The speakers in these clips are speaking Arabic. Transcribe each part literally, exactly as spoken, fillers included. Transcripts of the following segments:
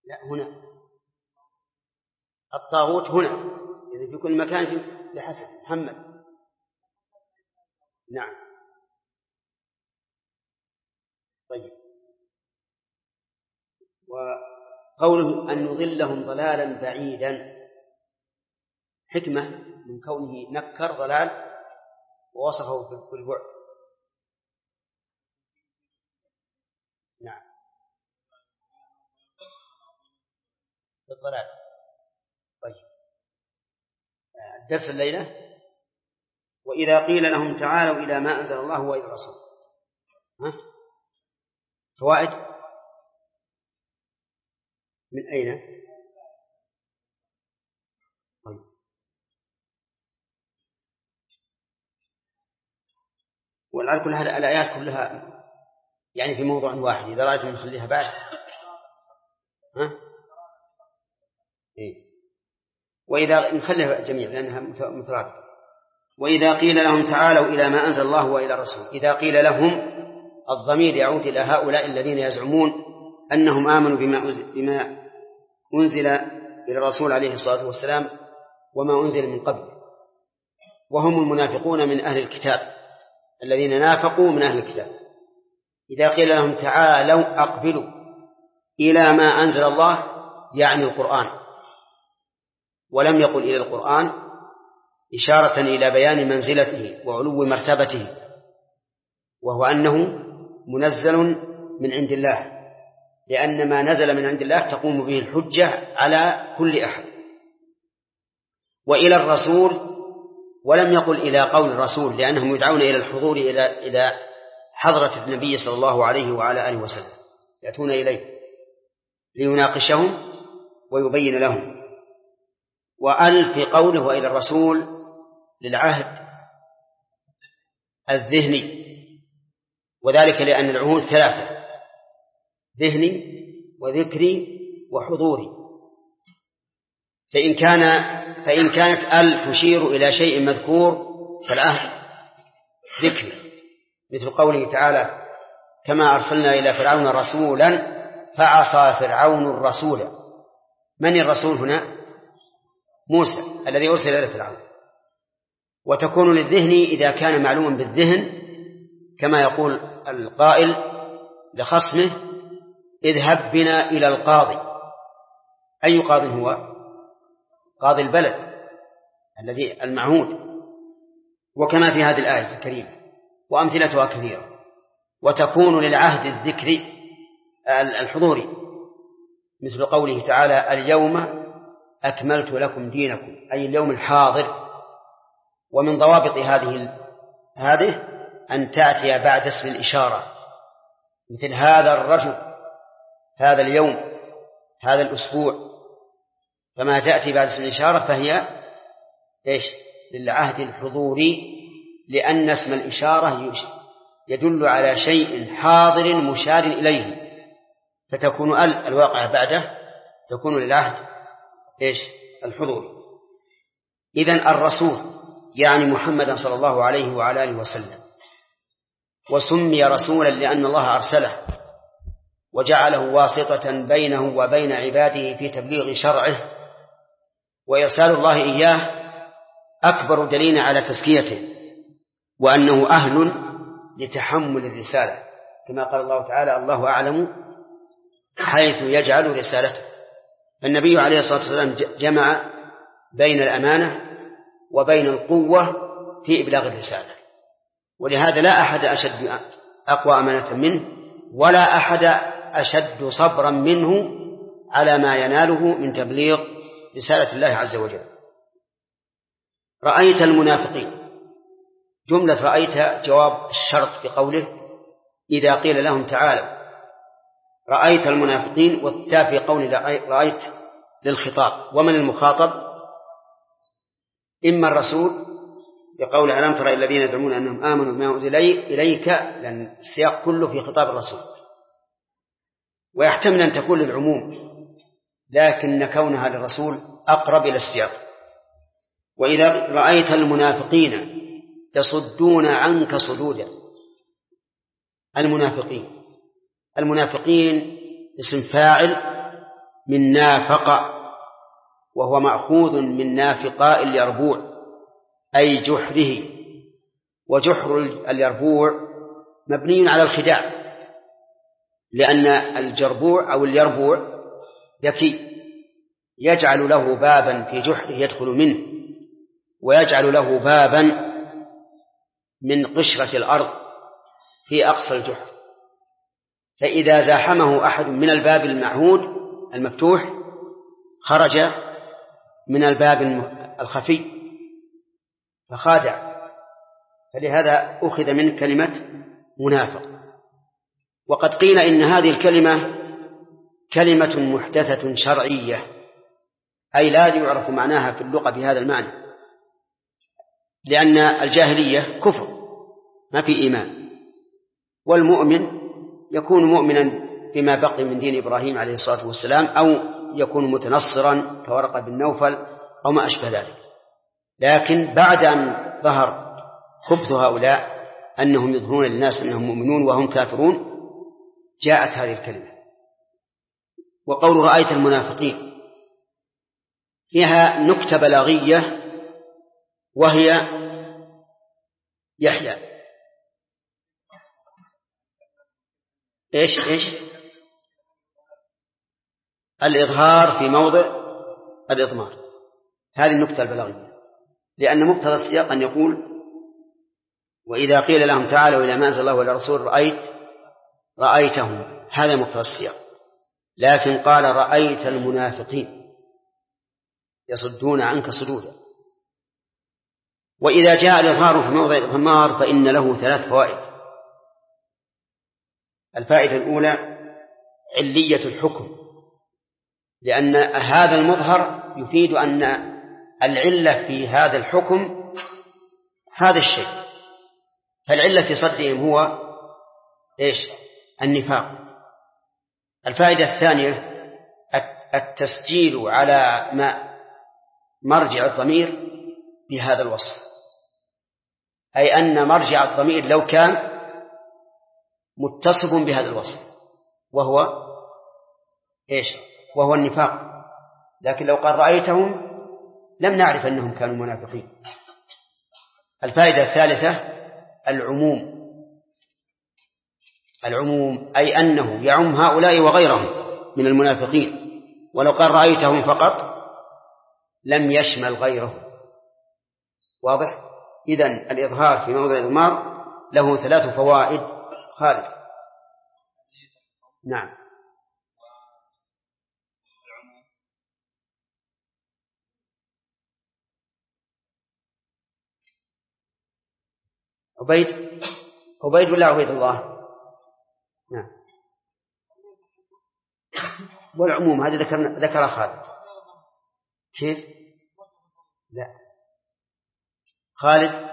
لا هنا الطاغوت هنا يعني في كل مكان في بحسب محمد. نعم. طيب. وقوله أن نضلهم ضلالا بعيدا حكمة من كونه نكر ضلال ووصفه بالبعد. نعم بالضلال. طيب درس الليلة. وإذا قيل لهم تعالوا إلى ما أنزل الله وإلى الرسول. ها؟ فوائد من أين؟ طيب. والآن كل هذه الآيات كلها يعني في موضوع واحد، إذا رأيتم نخليها بعد. ها؟ إيه. وإذا نخليها جميع لأنها مترابطة. وإذا قيل لهم تعالوا إلى ما أنزل الله وإلى الرسول. إذا قيل لهم الضمير يعود إلى هؤلاء الذين يزعمون أنهم آمنوا بما بما أنزل إلى الرسول عليه الصلاة والسلام وما أنزل من قبل، وهم المنافقون من أهل الكتاب الذين نافقوا من أهل الكتاب. إذا قيل لهم تعالوا أقبلوا إلى ما أنزل الله يعني القرآن، ولم يقل إلى القرآن إشارة إلى بيان منزلته وعلو مرتبته، وهو أنه منزل من عند الله، لأن ما نزل من عند الله تقوم به الحجة على كل أحد. وإلى الرسول ولم يقل إلى قول الرسول، لأنهم يدعون إلى الحضور إلى إلى حضرة النبي صلى الله عليه وعلى آله وسلم، يأتون إليه ليناقشهم ويبين لهم. وأل في قوله وإلى الرسول للعهد الذهني، وذلك لأن العهود ثلاثة: ذهني وذكري وحضوري. فإن كان فإن كانت ال تشير إلى شيء مذكور فالعهد ذكري، مثل قوله تعالى: كما أرسلنا إلى فرعون رسولا فعصى فرعون الرسول. من الرسول هنا؟ موسى الذي أرسل إلى فرعون. وتكون للذهن إذا كان معلوما بالذهن، كما يقول القائل لخصمه: اذهب بنا إلى القاضي. أي قاضي هو؟ قاضي البلد الذي المعهود. وكما في هذه الآية الكريمة وأمثلتها كثيرة. وتكون للعهد الذكري الحضوري، مثل قوله تعالى: اليوم أكملت لكم دينكم، أي اليوم الحاضر. ومن ضوابط هذه هذه أن تأتي بعد اسم الإشارة، مثل هذا الرجل، هذا اليوم، هذا الأسبوع. فما تأتي بعد اسم الإشارة فهي إيش؟ للعهد الحضوري، لأن اسم الإشارة يدل على شيء حاضر مشار إليه، فتكون ال الواقع بعده تكون للعهد إيش؟ الحضوري. إذن الرسول يعني محمدا صلى الله عليه وعلى آله وسلم، وسمي رسولا لأن الله أرسله وجعله واسطة بينه وبين عباده في تبليغ شرعه، وإرسال الله إياه أكبر دليل على تزكيته وأنه أهل لتحمل الرسالة، كما قال الله تعالى: الله أعلم حيث يجعل رسالته. فالنبي عليه الصلاة والسلام جمع بين الأمانة وبين القوة في إبلاغ الرسالة، ولهذا لا أحد أشد أقوى أمانة منه، ولا أحد أشد صبرا منه على ما يناله من تبليغ رسالة الله عز وجل. رأيت المنافقين، جملة رأيت جواب الشرط بقوله: إذا قيل لهم تعالوا. رأيت المنافقين، والتاء في قول رأيت للخطاب. ومن المخاطب؟ إما الرسول بقول ألم تر الذين يزعمون أنهم آمنوا بما أنزل إليك، لأن السياق كله في خطاب الرسول، ويحتمل أن تكون للعموم، لكن كونها للرسول أقرب إلى السياق. وإذا رأيت المنافقين يصدون عنك صدودا. المنافقين المنافقين اسم فاعل من نافق، وهو مأخوذ من نافقاء اليربوع أي جحره. وجحر اليربوع مبني على الخداع، لأن الجربوع أو اليربوع ذكي، يجعل له بابا في جحره يدخل منه، ويجعل له بابا من قشرة الأرض في أقصى الجحر، فإذا زاحمه أحد من الباب المعهود المفتوح خرج من الباب الخفي فخادع، فلهذا أخذ من كلمة منافق. وقد قيل إن هذه الكلمة كلمة محدثة شرعية، أي لا يعرف معناها في اللغة بهذا المعنى، لأن الجاهلية كفر ما في إيمان، والمؤمن يكون مؤمنا بما بقي من دين إبراهيم عليه الصلاة والسلام، أو يكون متنصرا كورقة بن نوفل أو ما أشبه ذلك. لكن بعد أن ظهر خبث هؤلاء أنهم يظهرون للناس أنهم مؤمنون وهم كافرون، جاءت هذه الكلمة. وقول رأيت المنافقين فيها نكتة بلاغية، وهي يحيى إيش إيش الإظهار في موضع الإضمار، هذه النكتة البلاغية، لأن مقتضى السياق أن يقول وإذا قيل لهم تعالوا إلى ما أنزل الله والرسول رأيت رأيتهم، هذا مقتضى السياق. لكن قال رأيت المنافقين يصدون عنك صدودا. وإذا جاء الإظهار في موضع الإضمار فإن له ثلاث فوائد. الفائدة الأولى علية الحكم، لأن هذا المظهر يفيد أن العلة في هذا الحكم هذا الشيء، فالعلة في صدهم هو إيش؟ النفاق. الفائدة الثانية التسجيل على ما مرجع الضمير بهذا الوصف، أي أن مرجع الضمير لو كان متصف بهذا الوصف وهو إيش؟ وهو النفاق، لكن لو قال رأيتهم لم نعرف أنهم كانوا منافقين. الفائدة الثالثة العموم، العموم أي أنه يعم هؤلاء وغيرهم من المنافقين، ولو قال رأيتهم فقط لم يشمل غيره. واضح؟ إذن الإظهار في موضع الإضمار له ثلاث فوائد. خالد. نعم. عبيد عبيد ولا عبيد الله؟ نعم. والعموم هذا ذكر ذكر خالد. كيف؟ لا خالد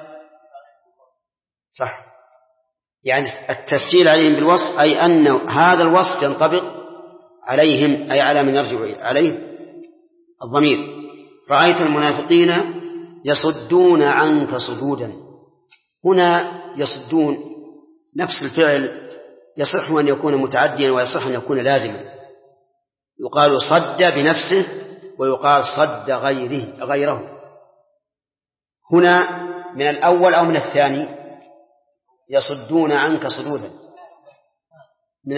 صح، يعني التسجيل عليهم بالوصف أي أن هذا الوصف ينطبق عليهم، أي على من يرجع عليه الضمير. رأيت المنافقين يصدون عنك صدودا، هنا يصدون نفس الفعل يصح أن يكون متعديا ويصح أن يكون لازما، يقال صد بنفسه ويقال صد غيره غيره. هنا من الأول أو من الثاني؟ يصدون عنك صدودا. من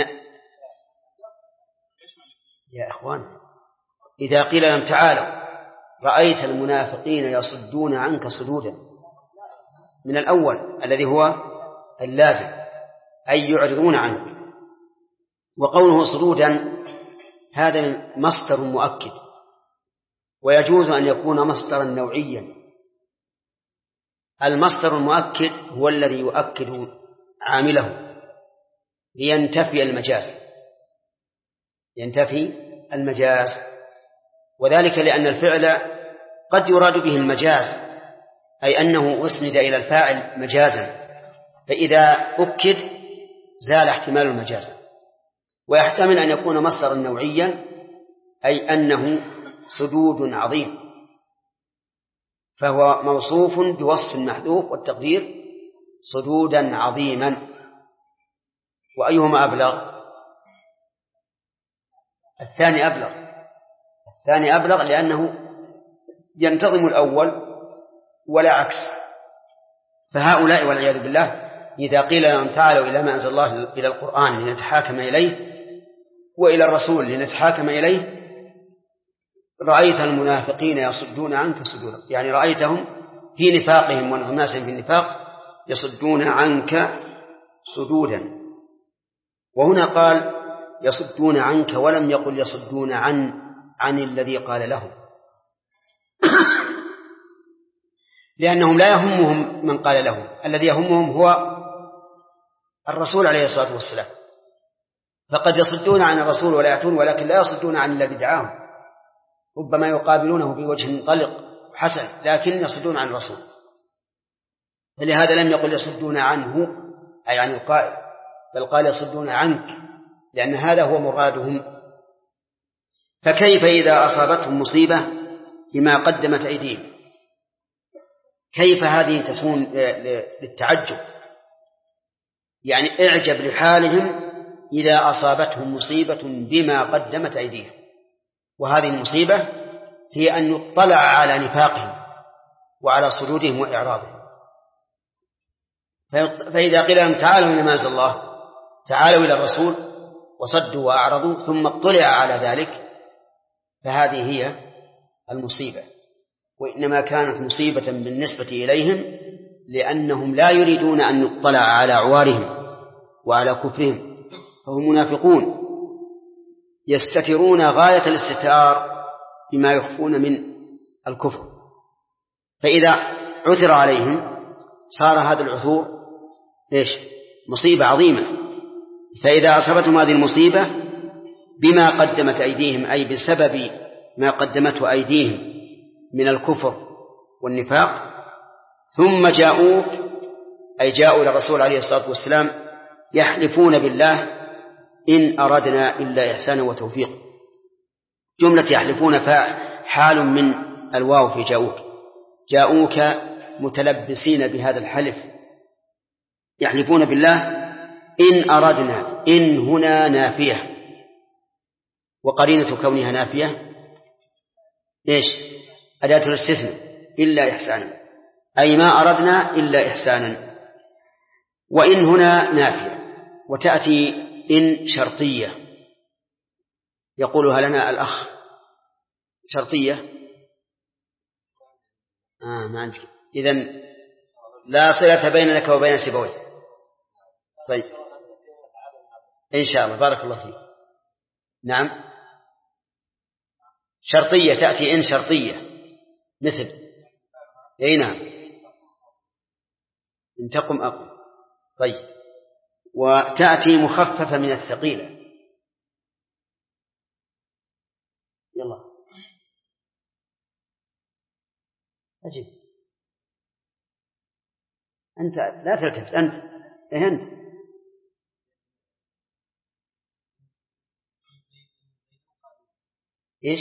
يا إخوان إذا قيل لهم تعالوا رأيت المنافقين يصدون عنك صدودا، من الأول الذي هو اللازم أي يعرضون عنك. وقوله صدودا هذا مصدر مؤكد، ويجوز أن يكون مصدرا نوعيا. المصدر المؤكد هو الذي يؤكد عامله لينتفي المجاز، ينتفي المجاز، وذلك لأن الفعل قد يراد به المجاز، أي أنه أسند إلى الفاعل مجازا، فإذا أكد زال احتمال المجاز. ويحتمل أن يكون مصدرا نوعيا أي أنه سدود عظيم، فهو موصوف بوصف محذوف والتقدير سدودا عظيما. وأيهما أبلغ؟ الثاني أبلغ، الثاني أبلغ لأنه ينتظم الأول ولا عكس. فهؤلاء والعياذ بالله إذا قيل لهم تعالوا إلى ما أنزل الله إلى القرآن لنتحاكم إليه وإلى الرسول لنتحاكم إليه رأيت المنافقين يصدون عنك صدورا، يعني رأيتهم في نفاقهم وانغماسهم في النفاق يصدون عنك صدودا. وهنا قال يصدون عنك ولم يقل يصدون عن عن الذي قال لهم لأنهم لا يهمهم من قال لهم، الذي يهمهم هو الرسول عليه الصلاة والسلام. فقد يصدون عن الرسول ولا يأتون، ولكن لا يصدون عن الذي دعاهم، ربما يقابلونه بوجه منطلق حسن لكن يصدون عن الرسول. فلهذا لم يقل يصدون عنه أي عن القائل، بل قال يصدون عنك لأن هذا هو مرادهم. فكيف إذا أصابتهم مصيبة بما قدمت أيديهم؟ كيف هذه تكون للتعجب، يعني اعجب لحالهم إذا أصابتهم مصيبة بما قدمت أيديهم. وهذه المصيبة هي أن يطلع على نفاقهم وعلى صدودهم وإعراضهم. فإذا قيل لهم تعالوا إلى ما أنزل الله، تعالوا إلى الرسول، وصدوا وأعرضوا ثم اطلع على ذلك، فهذه هي المصيبة. وإنما كانت مصيبة بالنسبة إليهم لأنهم لا يريدون أن يطلع على عوارهم وعلى كفرهم، فهم منافقون يستترون غاية الاستتار بما يخفون من الكفر. فإذا عثر عليهم صار هذا العثور إيش؟ مصيبة عظيمة. فإذا أصابتهم هذه المصيبة بما قدمت أيديهم أي بسبب ما قدمته أيديهم من الكفر والنفاق، ثم جاءوا أي جاءوا إلى الرسول عليه الصلاة والسلام يحلفون بالله إن أردنا إلا إحسانا وتوفيق. جملة يحلفون حال من الواو في جاءوك، جاءوك متلبسين بهذا الحلف، يحلفون بالله إن أردنا، إن هنا نافية، وقرينة كونها نافية إيش؟ أداة الاستثناء، إلا إحسانا، أي ما أردنا إلا إحسانا. وإن هنا نافية، وتأتي إن شرطية يقولها لنا الأخ، شرطية آه ما عندك، إذن لا صلة بينك وبين سيبويه. طيب إن شاء الله، بارك الله فيك. نعم شرطية، تأتي إن شرطية مثل أي نعم إن تقم أقم. طيب وتأتي مخففة من الثقيلة. يلا أجب أنت، لا تلتفت أنت، إيه أنت إيش؟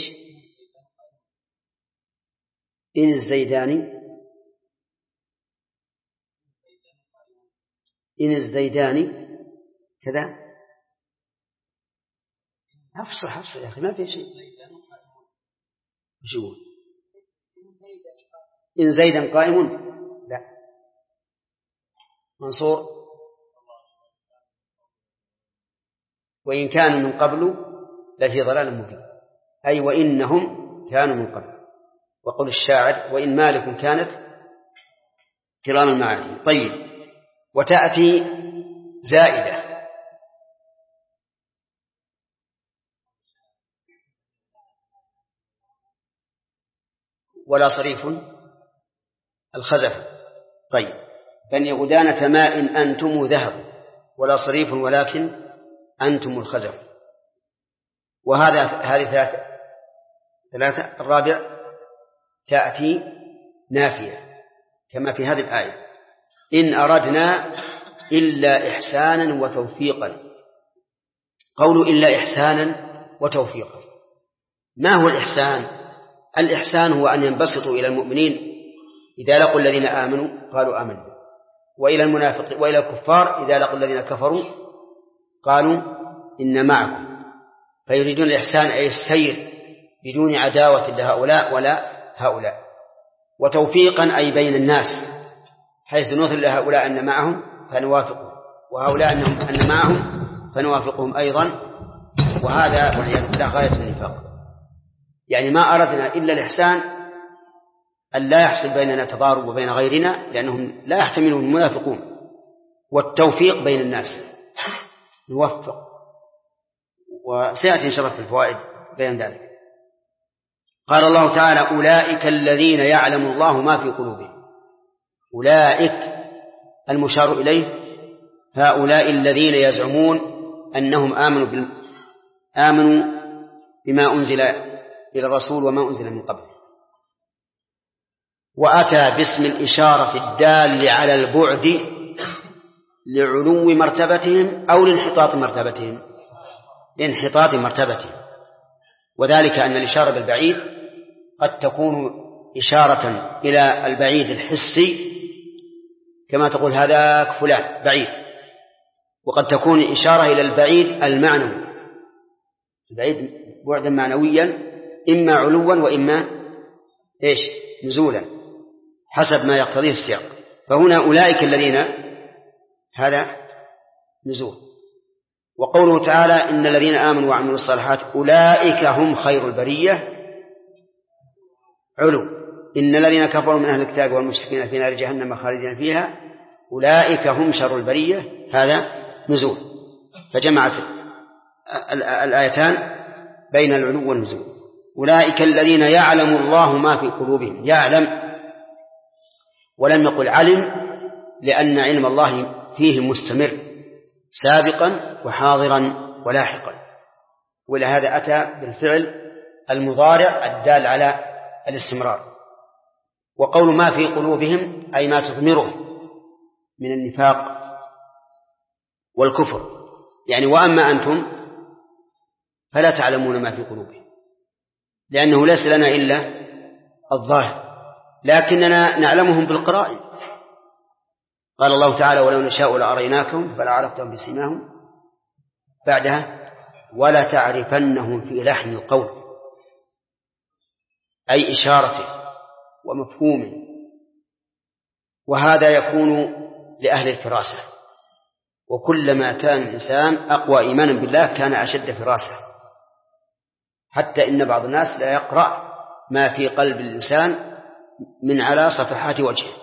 إن الزيداني، إن الزيداني كذا. أفصل أفصل يا أخي، ما في شيء. شو إن زيدا قائم؟ لا، منصور. وإن كانوا من قبل لفي ضلال مبين، أي وإنهم كانوا من قبل. وقول الشاعر وإن مالك كانت كرام المعادي. طيب وتأتي زائدة، ولا صريف الخزف. طيب بني غدانة ماء أنتم ذهب، ولا صريف ولكن أنتم الخزف. وهذا هذه ثلاثة ثلاثة. الرابع تأتي نافية كما في هذه الآية إن أردنا إلا إحسانا وتوفيقا. قولوا إلا إحسانا وتوفيقا، ما هو الإحسان؟ الإحسان هو أن ينبسطوا إلى المؤمنين إذا لقوا الذين آمنوا قالوا آمنا، وإلى المنافق وإلى الكفار إذا لقوا الذين كفروا قالوا إن معكم. فيريدون الإحسان أي السير بدون عداوة لهؤلاء ولا هؤلاء. وتوفيقا أي بين الناس، حيث نظهر لهؤلاء أن معهم فنوافقهم، وهؤلاء أنهم أن معهم فنوافقهم أيضا، وهذا والعياذ بالله غاية النفاق. يعني ما أردنا إلا الإحسان، أن لا يحصل بيننا تضارب وبين غيرنا، لأنهم لا يحتملون المنافقون، والتوفيق بين الناس نوفق، وسيأتي إن شاء الله في الفوائد بين ذلك. قال الله تعالى: أولئك الذين يعلم الله ما في قلوبهم. أولئك المشار إليه هؤلاء الذين يزعمون أنهم آمنوا, بال... آمنوا بما أنزل إلى الرسول وما أنزل من قبل. وأتى باسم الإشارة الدال على البعد لعلو مرتبتهم أو لانحطاط مرتبتهم، لانحطاط مرتبتهم، وذلك أن الإشارة بالبعيد قد تكون إشارة إلى البعيد الحسي كما تقول هذاك فلان بعيد، وقد تكون إشارة إلى البعيد المعنوي، البعيد بعدا معنويا إما علوا وإما إيش نزولا حسب ما يقتضيه السياق. فهنا أولئك الذين هذا نزول. وقوله تعالى: إن الذين آمنوا وعملوا الصالحات أولئك هم خير البرية علو. إن الذين كفروا من أهل الكتاب والمشركين في نار جهنم خالدين فيها أولئك هم شر البرية هذا نزول. فجمعت الآيتان بين العلو والنزول. أولئك الذين يعلم الله ما في قلوبهم، يعلم ولم يقل علم، لأن علم الله فيه مستمر سابقا وحاضرا ولاحقا، ولهذا أتى بالفعل المضارع الدال على الاستمرار. وقول ما في قلوبهم أي ما تضمره من النفاق والكفر، يعني وأما أنتم فلا تعلمون ما في قلوبهم، لأنه ليس لنا إلا الظاهر، لكننا نعلمهم بالقرائن. قال الله تعالى: ولو نشاء لأريناكم فلا عرفتهم بسيماهم، بعدها ولا تعرفنهم في لحن القول، أي إشارته ومفهومه. وهذا يكون لأهل الفراسة، وكلما كان الإنسان أقوى إيمانا بالله كان أشد فراسة، حتى إن بعض الناس لا يقرأ ما في قلب الإنسان من على صفحات وجهه.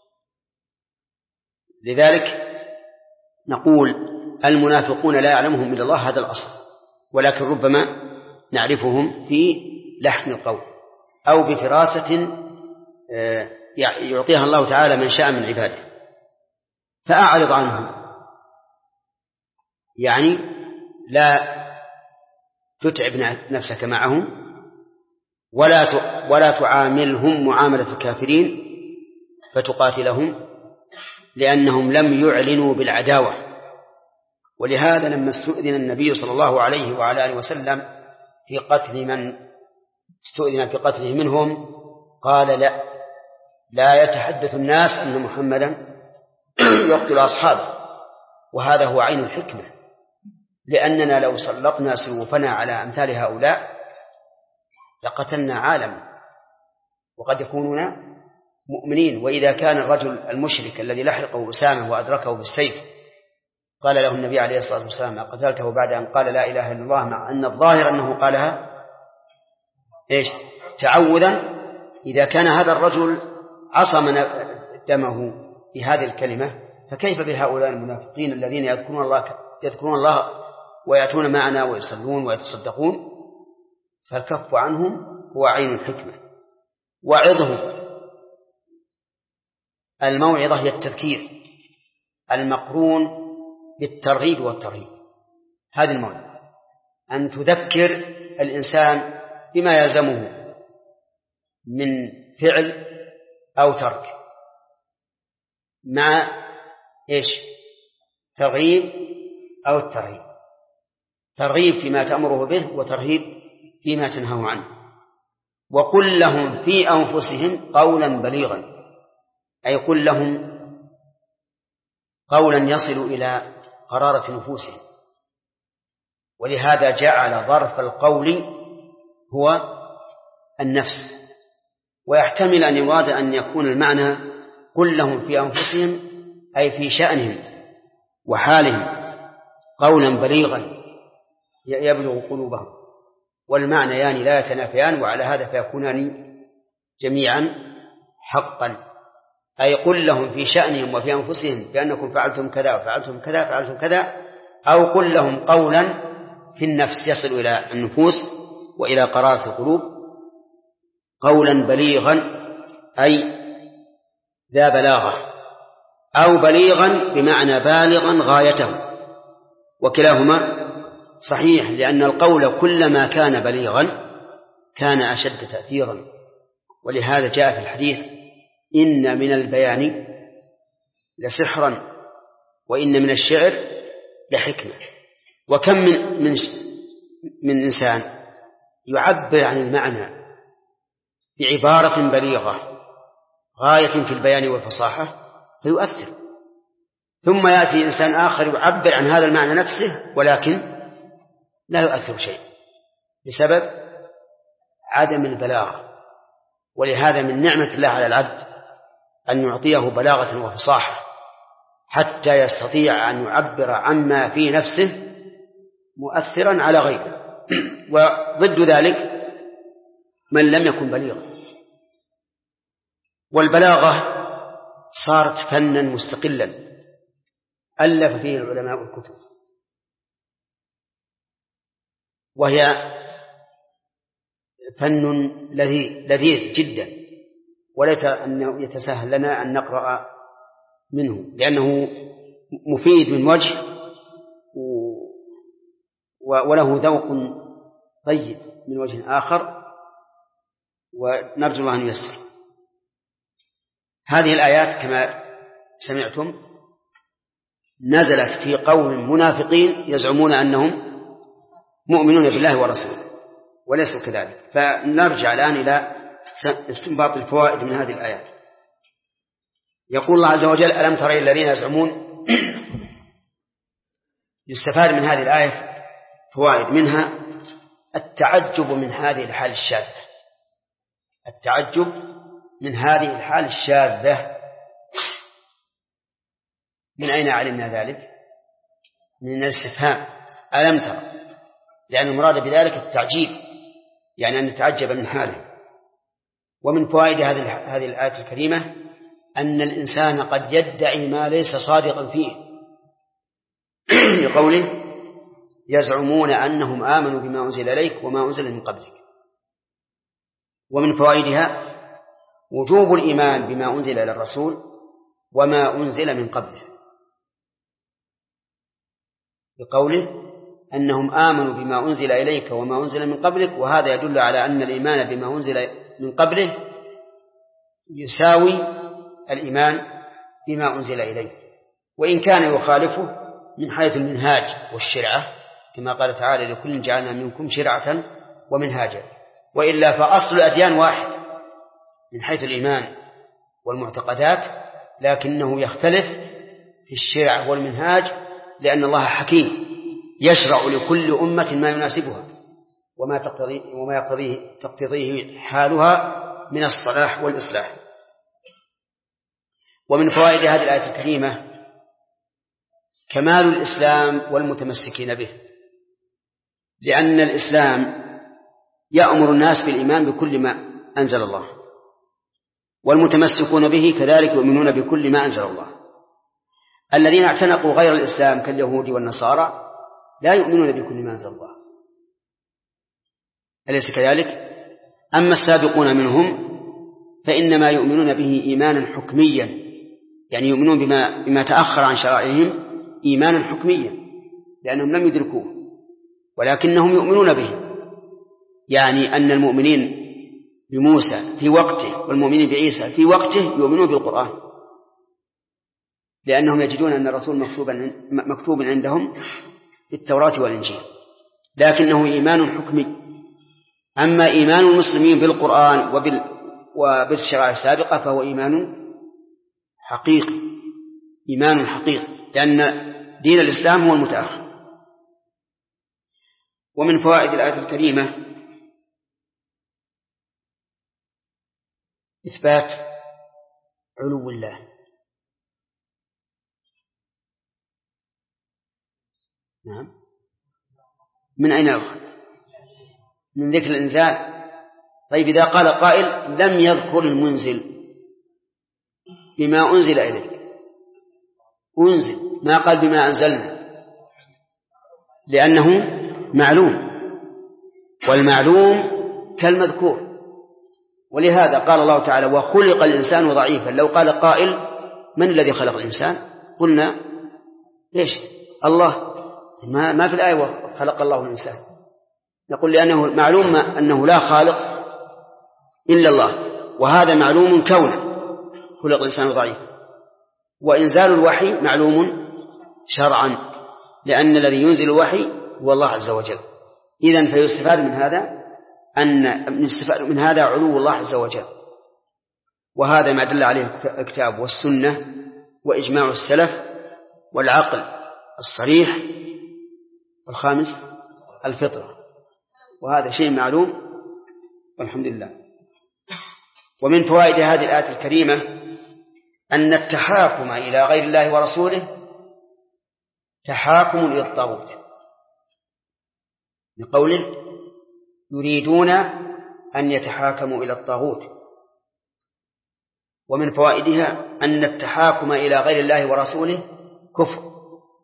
لذلك نقول المنافقون لا يعلمهم إلا الله، هذا الأصل، ولكن ربما نعرفهم في لحن القول أو بفراسة يعطيها الله تعالى من شاء من عباده. فأعرض عنهم، يعني لا تتعب نفسك معهم، ولا ولا تعاملهم معاملة الكافرين فتقاتلهم، لأنهم لم يعلنوا بالعداوة. ولهذا لما استؤذن النبي صلى الله عليه وعلى آله وسلم في قتل من استؤذن في قتله منهم قال: لا لا يتحدث الناس أن محمدا يقتل أصحابه. وهذا هو عين الحكمة، لأننا لو سلطنا سيوفنا على أمثال هؤلاء لقتلنا عالم، وقد يكونون مؤمنين. وإذا كان الرجل المشرك الذي لحقه أسامة وأدركه بالسيف قال له النبي عليه الصلاة والسلام: أقتلته بعد أن قال لا إله إلا الله، مع أن الظاهر أنه قالها إيش تعوذا. إذا كان هذا الرجل عصم دمه بهذه الكلمة، فكيف بهؤلاء المنافقين الذين يذكرون الله يذكرون الله ويأتون معنا ويصلون ويتصدقون؟ فالكف عنهم هو عين الحكمة. وعظهم، الموعظة هي التذكير المقرون بالترغيب والترهيب. هذه الموعظة، أن تذكر الإنسان بما يلزمه من فعل أو ترك، مع إيش ترغيب أو الترهيب، ترغيب فيما تأمره به وترهيب فيما تنهاه عنه. وقل لهم في أنفسهم قولا بليغا، أي قل لهم قولا يصل إلى قرارة نفوسهم. ولهذا جعل ظرف القول هو النفس. ويحتمل أن يراد أن يكون المعنى قل لهم في أنفسهم أي في شأنهم وحالهم قولا بليغا يبلغ قلوبهم، والمعنى يعني لا يتنافيان، وعلى هذا فيكونان جميعا حقا. أي قل لهم في شأنهم وفي أنفسهم بأنكم فعلتم كذا وفعلتم كذا فعلتم كذا، أو قل لهم قولا في النفس يصل إلى النفوس وإلى قرارة القلوب قولا بليغا أي ذا بلاغة، أو بليغا بمعنى بالغا غايته، وكلاهما صحيح، لأن القول كلما كان بليغا كان أشد تأثيرا. ولهذا جاء في الحديث إن من البيان لسحرا وإن من الشعر لحكمة. وكم من, من, من إنسان يعبر عن المعنى بعبارة بليغة غاية في البيان والفصاحة فيؤثر، ثم يأتي إنسان آخر يعبر عن هذا المعنى نفسه ولكن لا يؤثر شيء بسبب عدم البلاغة. ولهذا من نعمة الله على العبد أن يعطيه بلاغة وفصاحة حتى يستطيع أن يعبر عما في نفسه مؤثرا على غيره. وضد ذلك من لم يكن بليغا. والبلاغة صارت فنا مستقلا ألف فيه العلماء الكتب، وهي فن لذيذ جدا، وليت أنه يتسهل لنا أن نقرأ منه، لأنه مفيد من وجه وله ذوق طيب من وجه آخر، ونرجو الله أن ييسر. هذه الآيات كما سمعتم نزلت في قوم منافقين يزعمون أنهم مؤمنون بالله ورسوله وليسوا كذلك. فنرجع الآن إلى استنباط الفوائد من هذه الآيات. يقول الله عز وجل ألم تر إلى الذين يزعمون. يستفاد من هذه الآية فوائد، منها التعجب من هذه الحال الشاذة، التعجب من هذه الحال الشاذة. من أين علمنا ذلك؟ من الاستفهام ألم تر، لأن المراد بذلك التعجيب، يعني أن نتعجب من حاله. ومن فوائد هذه الآية الكريمة أن الإنسان قد يدعي ما ليس صادقا فيه، لقوله يزعمون أنهم آمنوا بما أنزل إليك وما أنزل من قبلك. ومن فوائدها وجوب الإيمان بما أنزل إلى الرسول وما أنزل من قبله، بقوله أنهم آمنوا بما أنزل إليك وما أنزل من قبلك، وهذا يدل على أن الإيمان بما أنزل من قبله يساوي الإيمان بما أنزل إليه، وإن كان يخالفه من حيث المنهاج والشرعة، كما قال تعالى لكل جعلنا منكم شرعة ومنهاجا، وإلا فأصل الأديان واحد من حيث الإيمان والمعتقدات، لكنه يختلف في الشرع والمنهاج، لأن الله حكيم يشرع لكل أمة ما يناسبها وما تقتضيه, وما يقتضيه تقتضيه حالها من الصلاح والإصلاح. ومن فوائد هذه الآية الكريمة كمال الإسلام والمتمسكين به، لأن الإسلام يأمر الناس بالإيمان بكل ما أنزل الله، والمتمسكون به كذلك يؤمنون بكل ما أنزل الله. الذين اعتنقوا غير الإسلام كاليهود والنصارى لا يؤمنون بكل ما أنزل الله، أليس كذلك؟ أما السابقون منهم فإنما يؤمنون به إيمانا حكميا، يعني يؤمنون بما, بما تأخر عن شرائعهم إيمانا حكميا لأنهم لم يدركوه، ولكنهم يؤمنون به، يعني أن المؤمنين بموسى في وقته والمؤمنين بعيسى في وقته يؤمنون بالقرآن، لأنهم يجدون أن الرسول مكتوب عندهم في التوراة والإنجيل، لكنه إيمان حكمي. أما إيمان المسلمين بالقرآن وبال وبالشرائع السابقة فهو إيمان حقيقي، إيمان حقيقي، لأن دين الإسلام هو المتأخر. ومن فوائد الآية الكريمة إثبات علو الله. نعم. من أين يؤخذ؟ من ذكر الإنزال. طيب إذا قال قائل لم يذكر المنزل بما أنزل إليك، أنزل ما قال بما أنزلنا، لأنه معلوم، والمعلوم كالمذكور. ولهذا قال الله تعالى وخلق الإنسان ضعيفا. لو قال قائل من الذي خلق الإنسان؟ قلنا إيش؟ الله. ما, ما في الآية خلق الله الإنسان. نقول لأنه معلوم أنه لا خالق إلا الله، وهذا معلوم كونه خلق الإنسان ضعيفا. وإنزال الوحي معلوم شرعا، لأن الذي ينزل الوحي هو الله عز وجل. إذن فيستفاد من هذا أن يستفاد من هذا علو الله عز وجل، وهذا ما دل عليه الكتاب والسنة وإجماع السلف والعقل الصريح. والخامس الفطرة، وهذا شيء معلوم والحمد لله. ومن فوائد هذه الآية الكريمة أن التحاكم إلى غير الله ورسوله تحاكم إلى الطاغوت، لقوله يريدون أن يتحاكموا إلى الطاغوت. ومن فوائدها أن التحاكم إلى غير الله ورسوله كفر.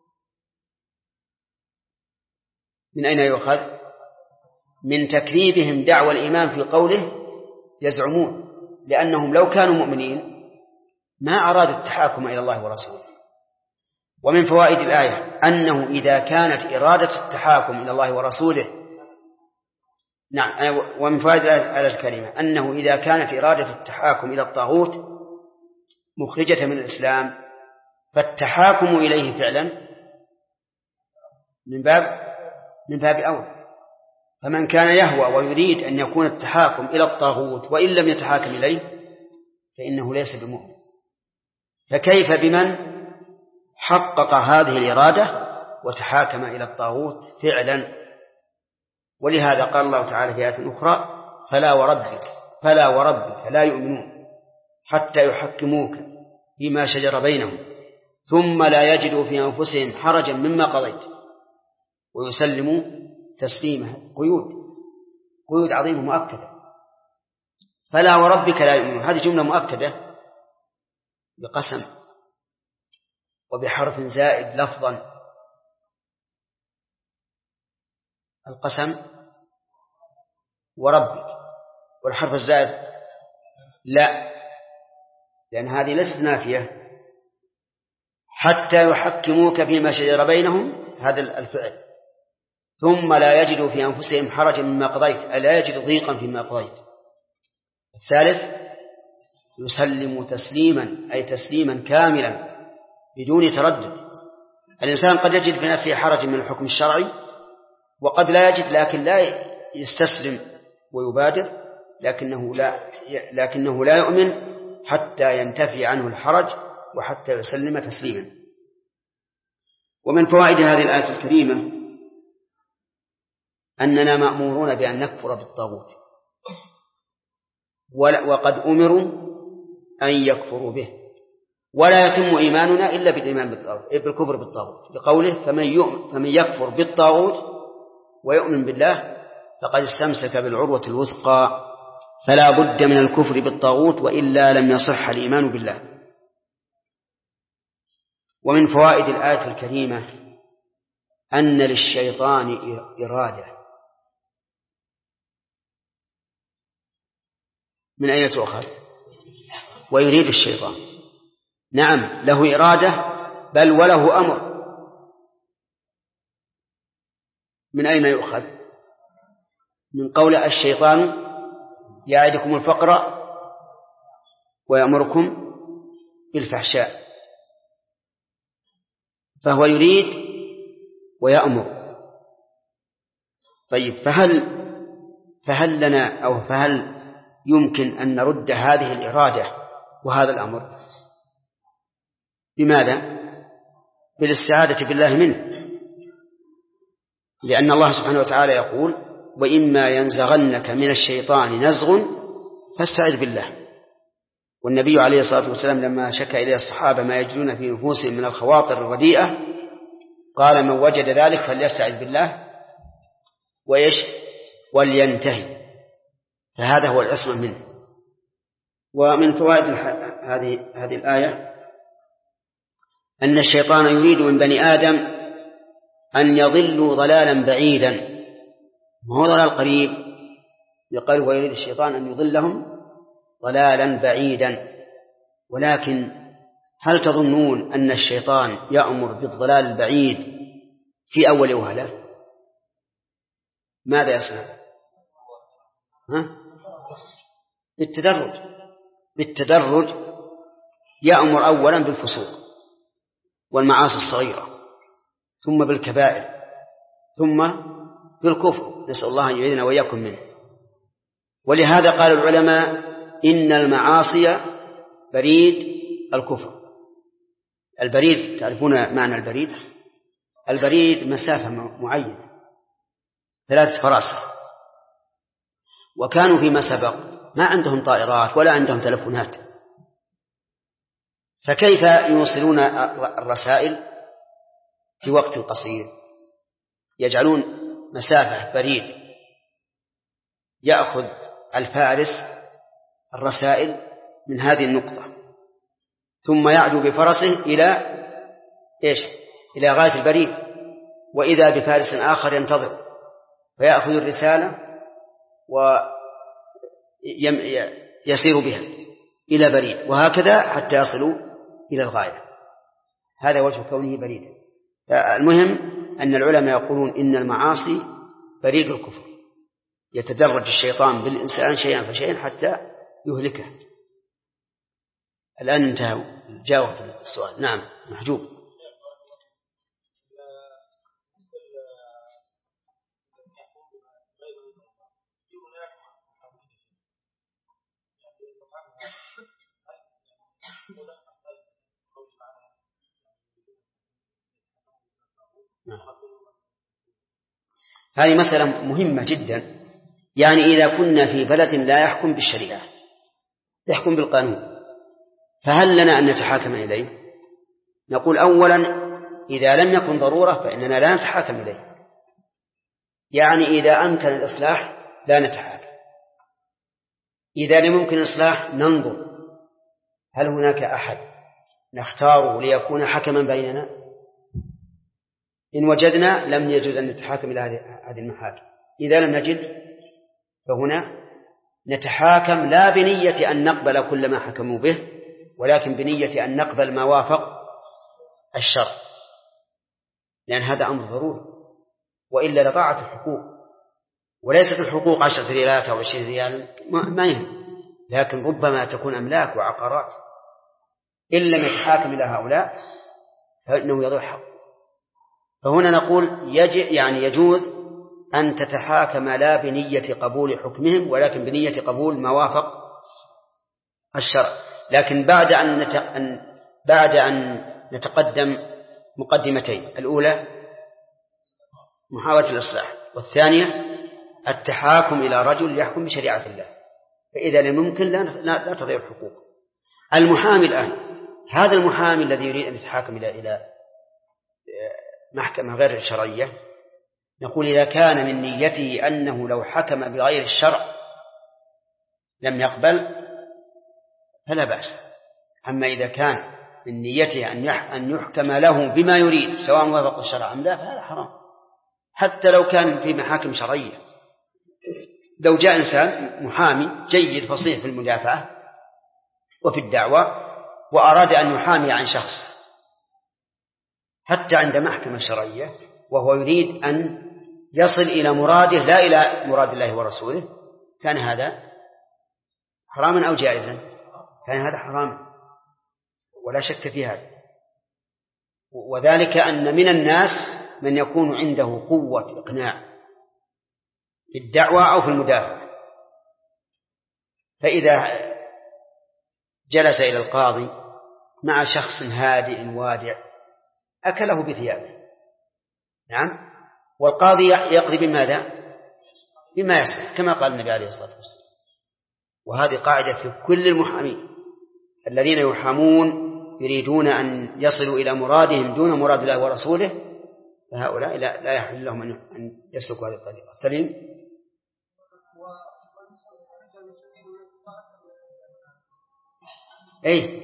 من أين يؤخذ؟ من تكذيبهم دعوى الإيمان في قوله يزعمون، لأنهم لو كانوا مؤمنين ما أرادوا التحاكم إلى الله ورسوله. ومن فوائد الآية أنه إذا كانت إرادة التحاكم إلى الله ورسوله نعم ومن فوائد الآية الكريمة أنه إذا كانت إرادة التحاكم إلى الطاغوت مخرجة من الإسلام فالتحاكم إليه فعلا من باب من باب أول. فمن كان يهوى ويريد أن يكون التحاكم إلى الطاغوت وإن لم يتحاكم إليه فإنه ليس بمؤمن. فكيف بمن حقق هذه الإرادة وتحاكم إلى الطاغوت فعلا؟ ولهذا قال الله تعالى في آية أخرى فلا وربك فلا وربك لا يؤمنون حتى يحكموك فيما شجر بينهم ثم لا يجدوا في أنفسهم حرجا مما قضيت ويسلموا تسليما. قيود قيود عظيمة مؤكدة. فلا وربك لا يؤمنون هذه جملة مؤكدة بقسم وبحرف زائد لفظا. القسم وربك، والحرف الزائد لا، لأن هذه ليست نافية. حتى يحكموك فيما شجر بينهم هذا الفعل، ثم لا يجدوا في أنفسهم حرجا مما قضيت ألا يجدوا ضيقا فيما قضيت. الثالث يسلم تسليما أي تسليما كاملا بدون تردد. الإنسان قد يجد في نفسه حرج من الحكم الشرعي وقد لا يجد، لكن لا يستسلم ويبادر، لكنه لا لكنه لا يؤمن حتى ينتفي عنه الحرج وحتى يسلم تسليما. ومن فوائد هذه الآية الكريمة أننا مأمورون بأن نكفر بالطاغوت، وقد أمروا أن يكفروا به، ولا يتم إيماننا إلا بالإيمان بالطاغوت بالكفر بالطاغوت، لقوله فمن فمن يكفر بالطاغوت ويؤمن بالله فقد استمسك بالعروة الوثقى فلا بد من الكفر بالطاغوت وإلا لم يصح الإيمان بالله. ومن فوائد الآية الكريمة أن للشيطان إرادة. من أين تؤخذ؟ ويريد الشيطان، نعم له إرادة بل وله أمر. من أين يؤخذ؟ من قول الشيطان يعدكم الفقر ويأمركم بالفحشاء، فهو يريد ويأمر. طيب فهل فهل لنا أو فهل يمكن أن نرد هذه الإرادة وهذا الأمر؟ بماذا؟ بالاستعاذة بالله منه، لأن الله سبحانه وتعالى يقول وإما ينزغنك من الشيطان نزغ فاستعذ بالله. والنبي عليه الصلاة والسلام لما شكى إليه الصحابة ما يجدون في نفوسهم من الخواطر الرديئة قال من وجد ذلك فليستعذ بالله ويش ولينتهي، فهذا هو العصمة منه. ومن فوائد هذه هذه الآية أن الشيطان يريد من بني آدم أن يضلوا ضلالا بعيدا، وهو ضلال قريب، يقال ويريد الشيطان أن يضلهم ضلالا بعيدا. ولكن هل تظنون أن الشيطان يأمر بالضلال البعيد في أول وهلة؟ ماذا يصنع؟ ها؟ بالتدرج بالتدرج يأمر أولا بالفسوق والمعاصي الصغيرة، ثم بالكبائر، ثم بالكفر، نسأل الله أن يعيذنا وإياكم منه. ولهذا قال العلماء إن المعاصي بريد الكفر. البريد تعرفون معنى البريد؟ البريد مسافة معينة ثلاثة فراسخ، وكانوا فيما سبق ما عندهم طائرات ولا عندهم تلفونات، فكيف يوصلون الرسائل في وقت قصير؟ يجعلون مسافة بريد يأخذ الفارس الرسائل من هذه النقطة، ثم يعدو بفرسه إلى إيش؟ إلى غاية البريد، وإذا بفارس آخر ينتظر فيأخذ الرسالة ويسير بها إلى بريد، وهكذا حتى يصلوا إلى الغاية. هذا وجه كونه بريدا. المهم أن العلماء يقولون إن المعاصي بريد الكفر، يتدرج الشيطان بالإنسان شيئا فشيئا حتى يهلكه. الآن انتهوا جاوب السؤال. نعم محجوب. هذه مسألة مهمة جدا. يعني إذا كنا في بلد لا يحكم بالشريعة، يحكم بالقانون، فهل لنا أن نتحاكم إليه؟ نقول أولا إذا لم يكن ضرورة فإننا لا نتحاكم إليه. يعني إذا أمكن الإصلاح لا نتحاكم، إذا لم يمكن الإصلاح ننظر هل هناك أحد نختاره ليكون حكما بيننا. إن وجدنا لم يجوز أن نتحاكم إلى هذه المحاكم. إذا لم نجد فهنا نتحاكم لا بنية أن نقبل كل ما حكموا به، ولكن بنية أن نقبل ما وافق الشرع، لأن هذا أمر ضروري، وإلا لضاعت الحقوق. وليست الحقوق عشرة ريالات أو عشرين ريال ما يهم، لكن ربما تكون أملاك وعقارات. إن لم يتحاكم إلى هؤلاء فإنه يضيع حق. فهنا نقول يجب يعني يجوز أن تتحاكم لا بنية قبول حكمهم، ولكن بنية قبول ما وافق الشرع. لكن بعد أن نت... أن بعد أن نتقدم مقدمتين: الأولى محاولة الإصلاح، والثانية التحاكم إلى رجل يحكم بشريعة الله. فإذا لم يمكن لا, لا تضيع الحقوق. المحامي الآن، هذا المحامي الذي يريد أن يتحاكم إلى إلى محكمة غير شرعية، نقول إذا كان من نيته أنه لو حكم بغير الشرع لم يقبل فلا بأس. أما إذا كان من نيته أن يحكم له بما يريد سواء وافق الشرع أم لا فهذا حرام، حتى لو كان في محاكم شرعية. لو جاء إنسان محامي جيد فصيح في المدافعة وفي الدعوة وأراد أن يحامي عن شخص حتى عند محكمة شرعية وهو يريد أن يصل إلى مراده لا إلى مراد الله ورسوله، كان هذا حراما أو جائزا؟ كان هذا حراما ولا شك في هذا. وذلك أن من الناس من يكون عنده قوة إقناع في الدعوة أو في المدافع، فإذا جلس إلى القاضي مع شخص هادئ وادع أكله بثيابه. نعم. والقاضي يقضي بماذا؟ بما يصلح، كما قال النبي عليه الصلاة والسلام. وهذه قاعدة في كل المحامين، الذين يحامون يريدون أن يصلوا إلى مرادهم دون مراد الله ورسوله، فهؤلاء لا, لا يحل لهم أن يسلكوا هذه الطريقة. سليم. أي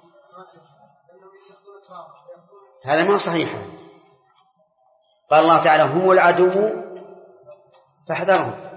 هذا ما صحيح. قال الله تعالى هم العدو فاحذرهم.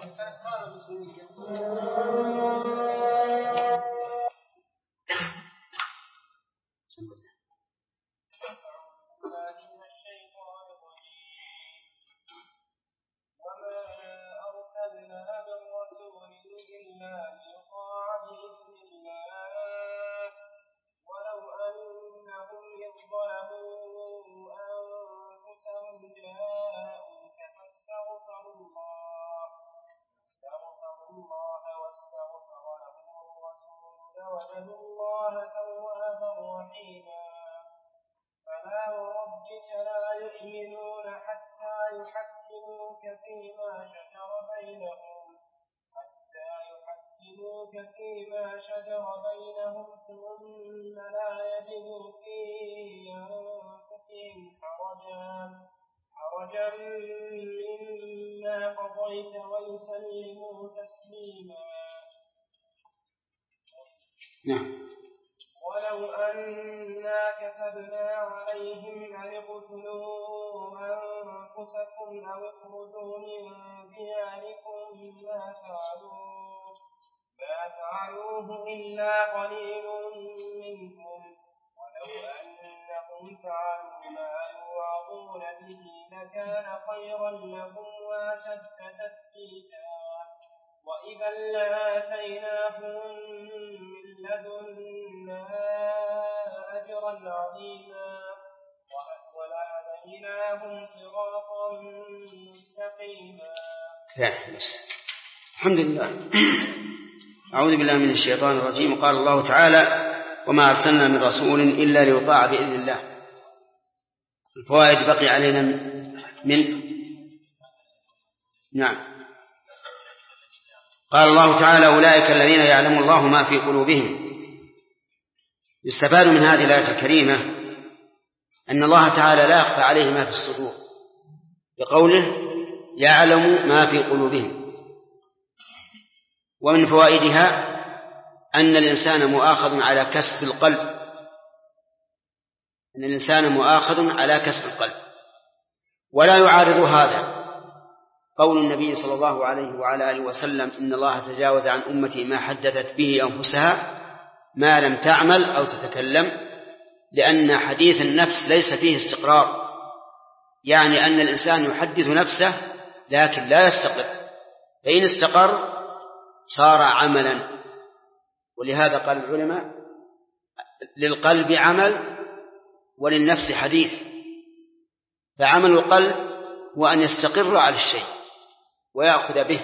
وجدوا الله توابا رحيما. فلا وربك لا يؤمنون حتى يحكموك فيما شجر بينهم حتى يحكموك فيما شجر بينهم ثم لا يجدوا في أنفسهم حرجا حرجا مما قضيت ويسلموا تسليما. نعم. ولو أنا كتبنا عليهم أن اقتلوا أنفسكم أو اخرجوا من دياركم ما فعلوه ما فعلوه إلا قليل منهم ولو أنهم فعلوا ما يوعظون به لكان خيرا لهم وأشد تثبيتا وإذا لآتيناهم من لدنا أجرا عظيما ولهديناهم صراطا مستقيما. الحمد لله. أعوذ بالله من الشيطان الرجيم. قال الله تعالى وما أرسلنا من رسول إلا ليطاع بإذن الله. الفوائد بقي علينا من نعم. قال الله تعالى أولئك الذين يعلم الله ما في قلوبهم. يستفاد من هذه الآية الكريمة أن الله تعالى لا يخفى عليه ما في الصدور بقوله يعلم ما في قلوبهم. ومن فوائدها أن الإنسان مؤاخذ على كسب القلب أن الإنسان مؤاخذ على كسب القلب ولا يعارض هذا قول النبي صلى الله عليه وعلى آله وسلم إن الله تجاوز عن أمتي ما حدثت به أنفسها ما لم تعمل أو تتكلم، لأن حديث النفس ليس فيه استقرار، يعني أن الإنسان يحدث نفسه لكن لا يستقر، فإن استقر صار عملا. ولهذا قال العلماء للقلب عمل وللنفس حديث، فعمل القلب هو أن يستقر على الشيء ويأخذ به.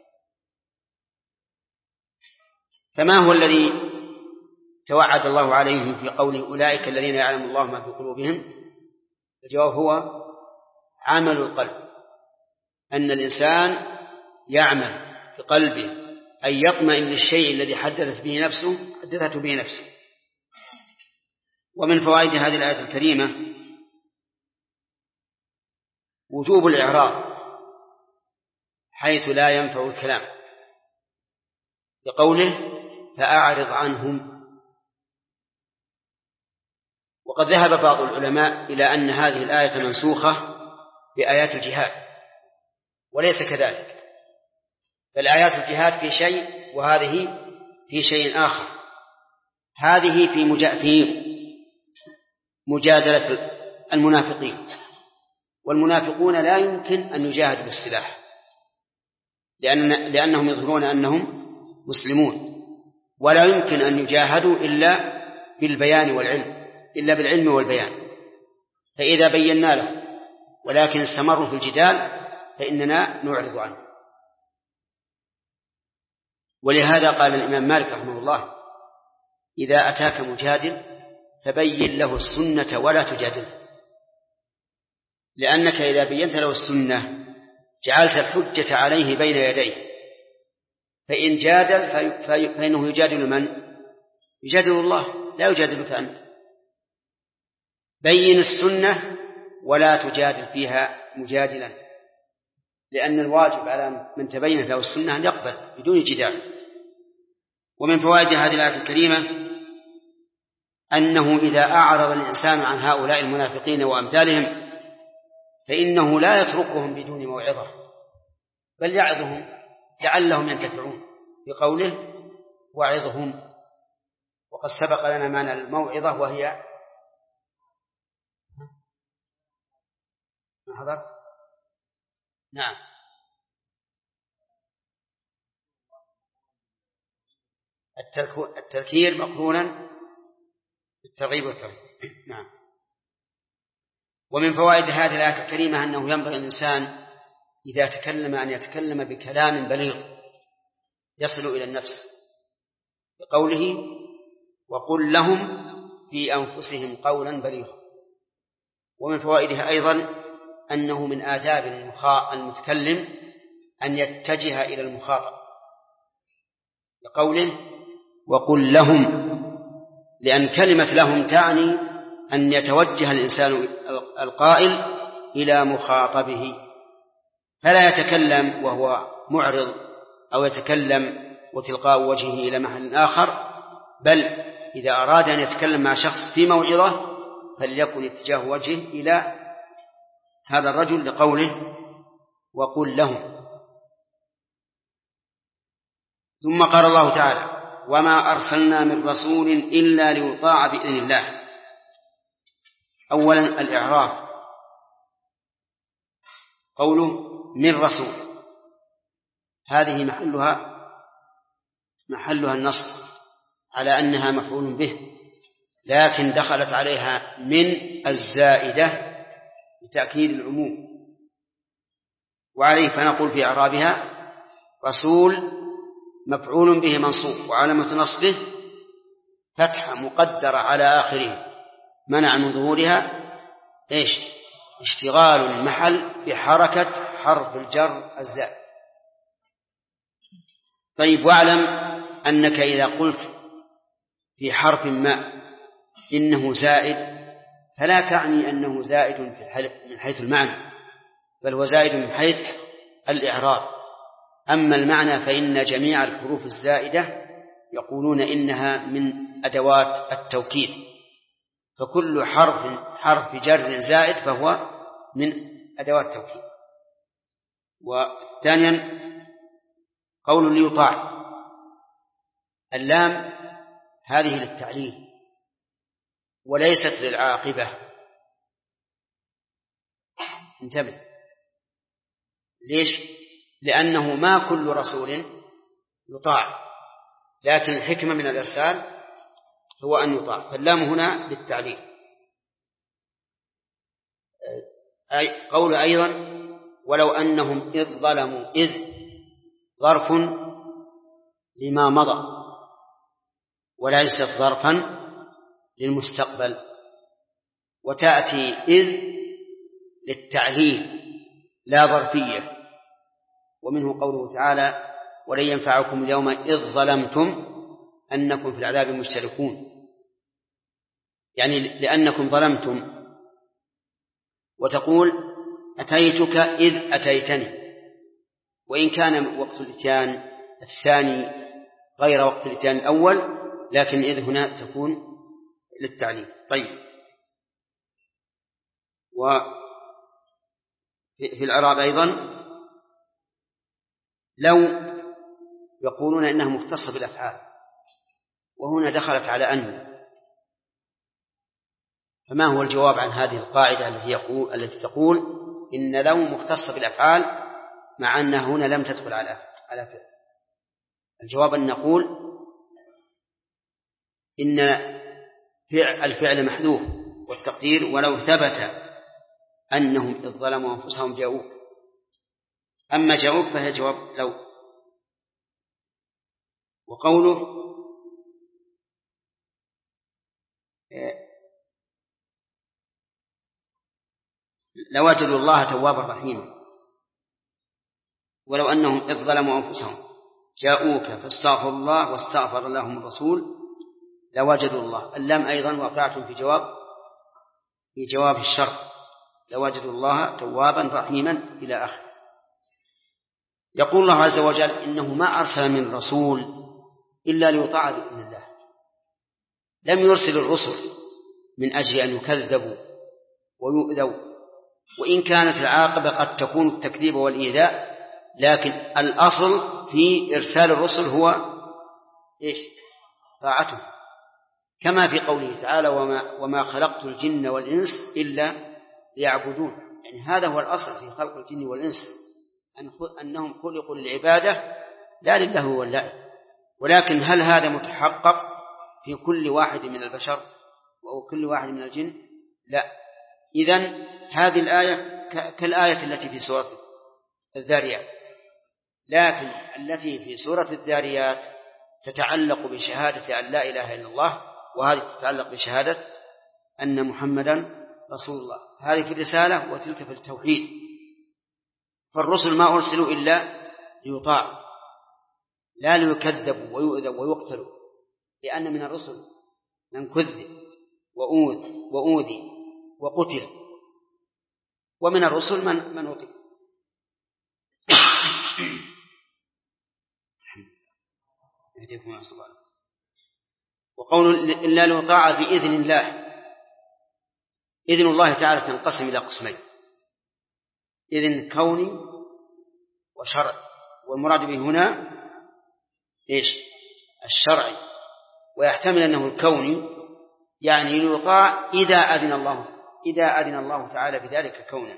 فما هو الذي توعد الله عليهم في قوله أولئك الذين يعلم الله ما في قلوبهم؟ الجواب هو عمل القلب، أن الإنسان يعمل بقلبه أن يطمئن للشيء الذي حدثت به نفسه حدثته به نفسه. ومن فوائد هذه الآية الكريمة وجوب الإعراض حيث لا ينفع الكلام بقوله فأعرض عنهم. وقد ذهب بعض العلماء إلى أن هذه الآية منسوخة بآيات الجهاد، وليس كذلك، بل آيات الجهاد في شيء وهذه في شيء آخر. هذه في مجادلة المنافقين، والمنافقون لا يمكن أن يجاهدوا بالسلاح لأن لأنهم يظهرون أنهم مسلمون، ولا يمكن أن يجاهدوا إلا بالبيان والعلم إلا بالعلم والبيان. فإذا بينا له ولكن استمروا في الجدال فإننا نعرض عنه. ولهذا قال الإمام مالك رحمه الله إذا أتاك مجادل فبين له السنة ولا تجادله، لأنك إذا بينت له السنة جعلت الحجة عليه بين يديه، فإن جادل فإنه يجادل من؟ يجادل الله، لا يجادلك أنت. بين السنة ولا تجادل فيها مجادلا، لأن الواجب على من تبين له السنة أن يقبل بدون جدال. ومن فوائد هذه الآية الكريمة أنه إذا أعرض الإنسان عن هؤلاء المنافقين وأمثالهم فإنه لا يتركهم بدون موعظة، بل يعظهم لعلهم ينتفعون بقوله وعظهم. وقد سبق لنا معنى الموعظة وهي ما حضرت؟ نعم، التذكير مقرونا بالترغيب والترهيب. نعم. ومن فوائد هذه الآية الكريمة أنه ينبغي الإنسان إذا تكلم أن يتكلم بكلام بليغ يصل إلى النفس، بقوله وقل لهم في أنفسهم قولا بليغا. ومن فوائدها أيضا أنه من آداب المتكلم أن يتجه إلى المخاطب، بقوله وقل لهم، لأن كلمة لهم تعني أن يتوجه الإنسان القائل إلى مخاطبه، فلا يتكلم وهو معرض أو يتكلم وتلقاء وجهه إلى محل آخر، بل إذا أراد أن يتكلم مع شخص في موعظة فليكن اتجاه وجهه إلى هذا الرجل، لقوله وقل لهم. ثم قال الله تعالى وما أرسلنا من رسول إلا ليطاع بإذن الله. أولا الإعراب، قوله من رسول، هذه محلها محلها النصب على أنها مفعول به، لكن دخلت عليها من الزائدة لتأكيد العموم، وعليه فنقول في إعرابها رسول مفعول به منصوب وعلامة نصبه فتحة مقدرة على آخره منع من ظهورها إيش؟ اشتغال المحل بحركة حرف الجر الزائد. طيب، واعلم أنك إذا قلت في حرف ما إنه زائد فلا تعني أنه زائد من حيث المعنى، بل هو زائد من حيث الإعراب. أما المعنى فإن جميع الحروف الزائدة يقولون إنها من أدوات التوكيد، فكل حرف حرف جر زائد فهو من أدوات التوكيد. وثانيا قول ليطاع، اللام هذه للتعليل وليست للعاقبة، انتبه. ليش؟ لأنه ما كل رسول يطاع، لكن الحكمة من الإرسال هو أن يطاع، فاللام هنا للتعليل. أي قول أيضا ولو أنهم إذ ظلموا، إذ ظرف لما مضى وليست ظرفا للمستقبل، وتأتي إذ للتعليل لا ظرفية. ومنه قوله تعالى ولن ينفعكم اليوم إذ ظلمتم أنكم في العذاب مشتركون، يعني لأنكم ظلمتم. وتقول أتيتك إذ أتيتني، وإن كان وقت الإتيان الثاني غير وقت الإتيان الأول، لكن إذ هنا تكون للتعليل. طيب، وفي الإعراب أيضا لو يقولون إنها مختصة بالأفعال، وهنا دخلت على أن، فما هو الجواب عن هذه القاعدة التي يقول التي تقول إن لو مختصة بالأفعال مع أنها هنا لم تدخل على على فعل؟ الجواب أن نقول إن فعل الفعل محذوف، والتقدير ولو ثبت أنهم إذ ظلموا أنفسهم جاءوك. أما جاءوك فهي جواب لو. وقوله لوجدوا الله توابا رحيما، ولو أنهم إذ ظلموا أنفسهم جاءوك فاستغفروا الله واستغفر لهم الرسول لوجدوا الله. اللام أيضا واقعة في جواب في جواب الشرط، لوجدوا الله توابا رحيما إلى آخر. يقول الله عز وجل إنه ما أرسل من رسول إلا ليطاع بإذن الله. لم يرسل الرسل من أجل أن يكذبوا ويؤذوا، وإن كانت العاقبة قد تكون التكذيب والإيذاء، لكن الأصل في إرسال الرسل هو إيش؟ طاعته، كما في قوله تعالى وما, وما خلقت الجن والإنس إلا ليعبدون. يعني هذا هو الأصل في خلق الجن والإنس، أنهم خلقوا للعبادة لا لله واللعب. ولكن هل هذا متحقق في كل واحد من البشر أو كل واحد من الجن؟ لا. إذن هذه الآية كالآية التي في سورة الذاريات، لكن التي في سورة الذاريات تتعلق بشهادة أن لا إله إلا الله، وهذه تتعلق بشهادة أن محمدا رسول الله. هذه في الرسالة وتلك في التوحيد. فالرسل ما أرسلوا إلا ليطاعوا لا ليكذبوا ويؤذوا ويقتلوا، لأن من الرسل من كذب وأوذ وأوذي وقتل، ومن الرسل من من أوتي. وقول إلا ليطاع بإذن الله، إذن الله تعالى تنقسم إلى قسمين: إذن كوني وشرعي، والمراد به هنا إيش؟ الشرعي. ويحتمل أنه الكوني يعني ليطاع إذا أذن الله إذا أذن الله تعالى بذلك كونا.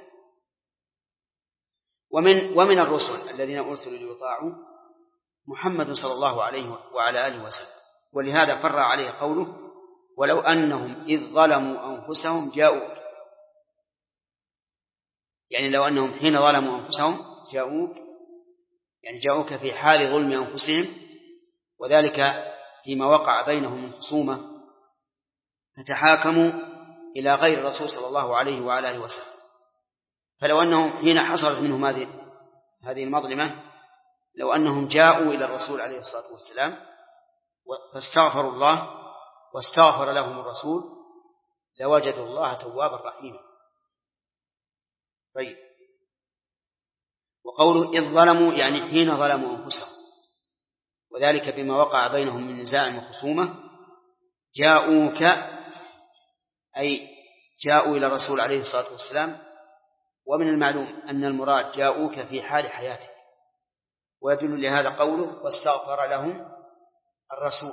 ومن ومن الرسل الذين أرسلوا ليطاعوا محمد صلى الله عليه وعلى آله وسلم، ولهذا فر عليه قوله ولو أنهم إذ ظلموا أنفسهم جاءوك، يعني لو أنهم حين ظلموا أنفسهم جاءوك، يعني جاءوك في حال ظلم أنفسهم، وذلك فيما وقع بينهم من خصومة فتحاكموا إلى غير الرسول صلى الله عليه وعلى آله وسلم. فلو أنهم حين حصلت منهم هذه هذه المظلمة، لو أنهم جاءوا إلى الرسول عليه الصلاة والسلام فاستغفروا الله واستغفر لهم الرسول لوجدوا الله توابا رحيما. طيب، وقوله إذ ظلموا يعني حين ظلموا أنفسهم، وذلك بما وقع بينهم من نزاع وخصومة. جاءوك أي جاءوا إلى الرسول عليه الصلاة والسلام، ومن المعلوم أن المراد جاءوك في حال حياتك، ويدل لهذا قوله واستغفر لهم الرسول،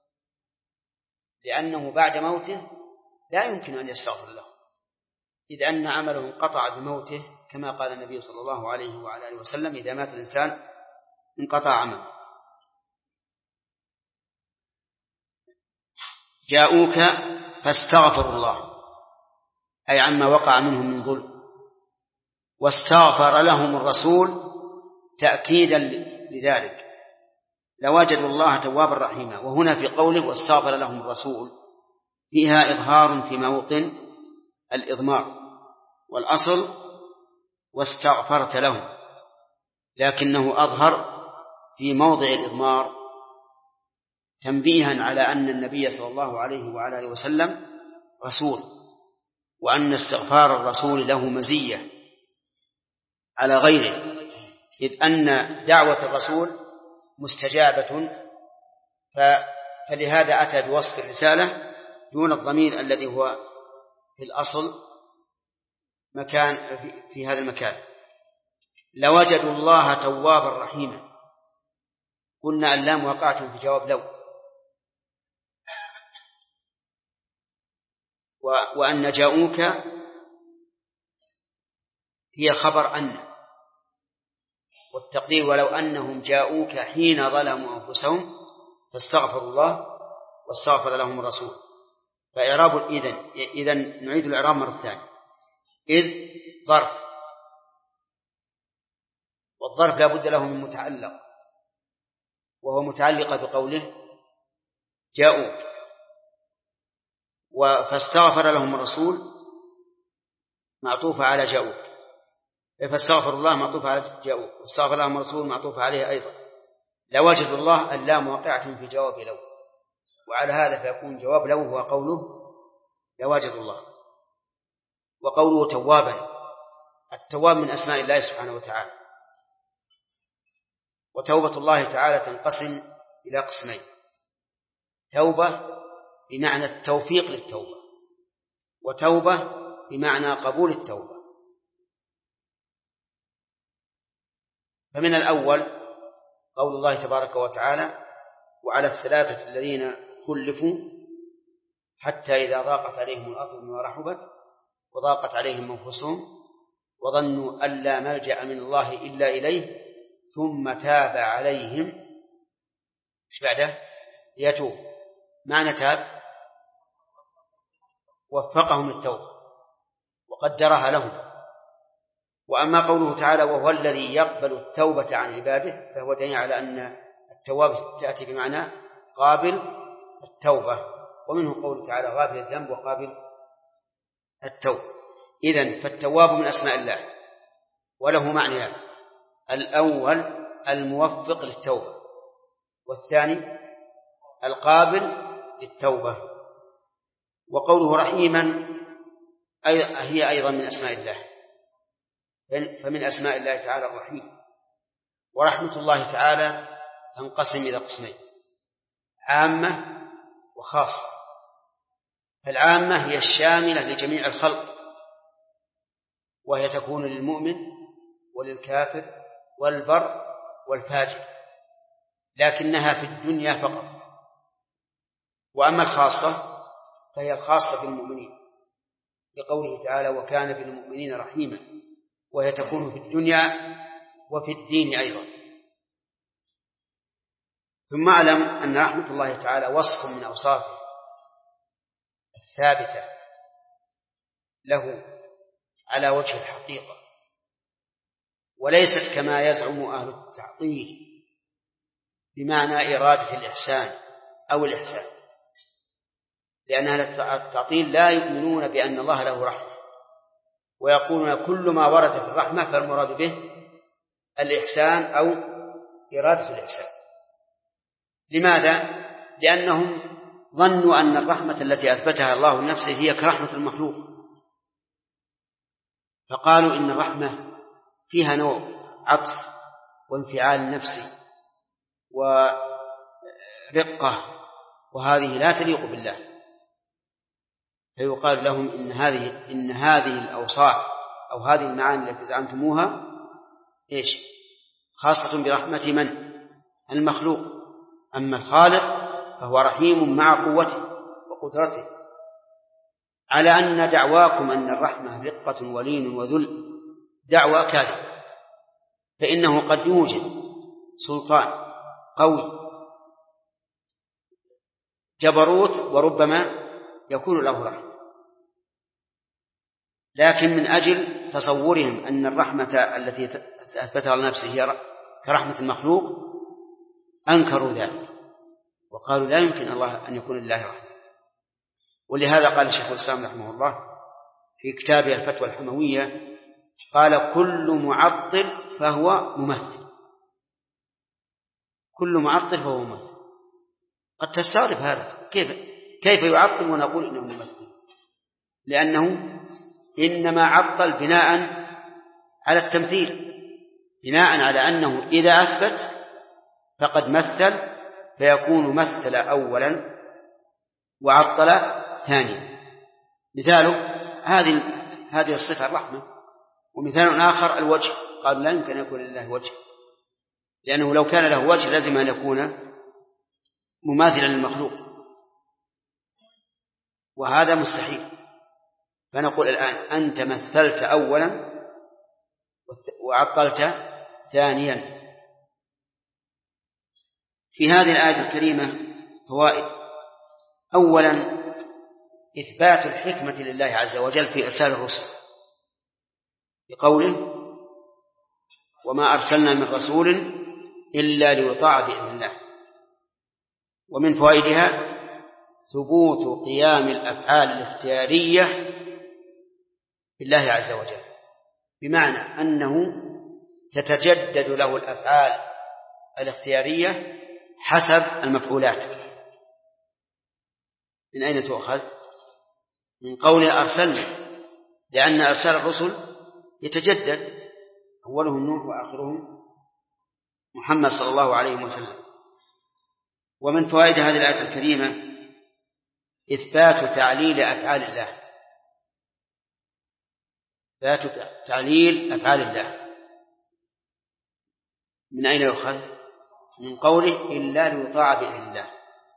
لأنه بعد موته لا يمكن أن يستغفر له، إذ أن عمله انقطع بموته، كما قال النبي صلى الله عليه وعلى آله وسلم إذا مات الإنسان انقطع عمله. جاءوك فاستغفروا الله أي عما وقع منهم من ظلم، واستغفر لهم الرسول تأكيدا لذلك لوجدوا الله توابا رحيما. وهنا في قوله واستغفر لهم الرسول فيها إظهار في موطن الإضمار، والأصل واستغفرت لهم، لكنه أظهر في موضع الإضمار تنبيها على أن النبي صلى الله عليه وعلى آله وسلم رسول، وأن استغفار الرسول له مزية على غيره، إذ أن دعوة الرسول مستجابة، فلهذا أتى بوصف الرسالة دون الضمير الذي هو في الأصل مكان في هذا المكان. لوجدوا الله توابا رحيما، قلنا اللام وقعت في جواب لو، وأن جاءوك هي خبر أن، والتقدير ولو أنهم جاءوك حين ظلموا أنفسهم فاستغفروا الله واستغفر لهم الرسول. فإعراب إذن إذن نعيد الإعراب مرة ثانية. إذ ظرف، والظرف لا بد له من متعلق، وهو متعلق بقوله جاءوك، فاستغفر لهم الرسول معطوف على جاءوك، فاستغفر الله معطوف على جاءوك، واستغفر لهم الرسول معطوف عليه أيضا. لوجدوا الله اللام واقعة في جواب لو، وعلى هذا فيكون جواب له هو قوله لوجد الله. وقوله توابا، التواب من أسماء الله سبحانه وتعالى. وتوبة الله تعالى تنقسم إلى قسمين: توبة بمعنى التوفيق للتوبة، وتوبة بمعنى قبول التوبة. فمن الأول قول الله تبارك وتعالى: وعلى الثلاثة الذين خلفوا حتى إذا ضاقت عليهم الأرض بما رحبت وضاقت عليهم أنفسهم وظنوا أن لا ملجأ من الله إلا إليه ثم تاب عليهم. إيش بعده؟ يتوب. معنى تاب وفقهم للتوبة وقدرها لهم. وأما قوله تعالى: وهو الذي يقبل التوبة عن عباده، فهو دليل على أن التواب تأتي بمعنى قابل التوبة، ومنه قوله تعالى: غافل الذنب وقابل التوبة. إذن فالتواب من أسماء الله، وله معنيان: الأول الموفق للتوبة، والثاني القابل للتوبة. وقوله رحيما هي أيضا من أسماء الله، فمن أسماء الله تعالى الرحيم. ورحمة الله تعالى تنقسم إلى قسمين: عامة وخاصة. فالعامة هي الشاملة لجميع الخلق، وهي تكون للمؤمن وللكافر والبر والفاجر، لكنها في الدنيا فقط. وأما الخاصة فهي الخاصة بالمؤمنين، بقوله تعالى: وكان بالمؤمنين رحيما، وهي تكون في الدنيا وفي الدين أيضا. ثم أعلم أن رحمة الله تعالى وصف من أوصافه الثابتة له على وجه الحقيقة، وليست كما يزعم أهل التعطيل بمعنى إرادة الإحسان أو الإحسان، لأن أهل التعطيل لا يؤمنون بأن الله له رحمة، ويقولون كل ما ورد في الرحمة فالمراد به الإحسان أو إرادة الإحسان. لماذا؟ لأنهم ظنوا أن الرحمة التي أثبتها الله لنفسه هي كرحمة المخلوق، فقالوا إن الرحمة فيها نوع عطف وانفعال نفسي ورقة، وهذه لا تليق بالله. فيقال لهم إن هذه إن هذه الأوصاف أو هذه المعاني التي زعمتموها إيش؟ خاصة برحمة من؟ المخلوق. أما الخالق فهو رحيم مع قوته وقدرته، على أن دعواكم أن الرحمة رقة ولين وذل دعوى كاذبة، فإنه قد يوجد سلطان قوي جبروت وربما يكون له رحمة، لكن من أجل تصورهم أن الرحمة التي أثبتها لنفسه هي كرحمة المخلوق أنكروا ذلك وقالوا لا يمكن الله أن يكون لله رحمة. ولهذا قال الشيخ الإسلام رحمه الله في كتابه الفتوى الحموية، قال: كل معطل فهو ممثل. كل معطل فهو ممثل. قد تستغرب هذا، كيف كيف يعطل ونقول إنه ممثل؟ لأنه إنما عطل بناء على التمثيل، بناء على أنه إذا أثبت فقد مثل، فيكون مثل أولا وعطل ثانيا. مثاله هذه هذه الصفة الرحمة، ومثال آخر الوجه، قالوا لا يمكن أن يكون لله وجه، لأنه لو كان له وجه لازم أن يكون مماثلا للمخلوق، وهذا مستحيل. فنقول الآن أنت مثلت أولا وعطلت ثانيا. في هذه الآية الكريمة فوائد: أولا إثبات الحكمة لله عز وجل في إرسال الرسل، بقوله: وما أرسلنا من رسول إلا ليطاع بإذن الله. ومن فوائدها ثبوت قيام الأفعال الاختيارية بالله عز وجل، بمعنى أنه تتجدد له الأفعال الاختيارية حسب المفعولات، من أين تؤخذ؟ من قول أرسلنا، لأن أرسال الرسل يتجدد، أولهم نوح وآخرهم محمد صلى الله عليه وسلم. ومن فوائد هذه الآية الكريمة إثبات تعليل أفعال الله، إثبات تعليل أفعال الله. من أين يؤخذ؟ من قوله إلا ليطاع بإذن الله،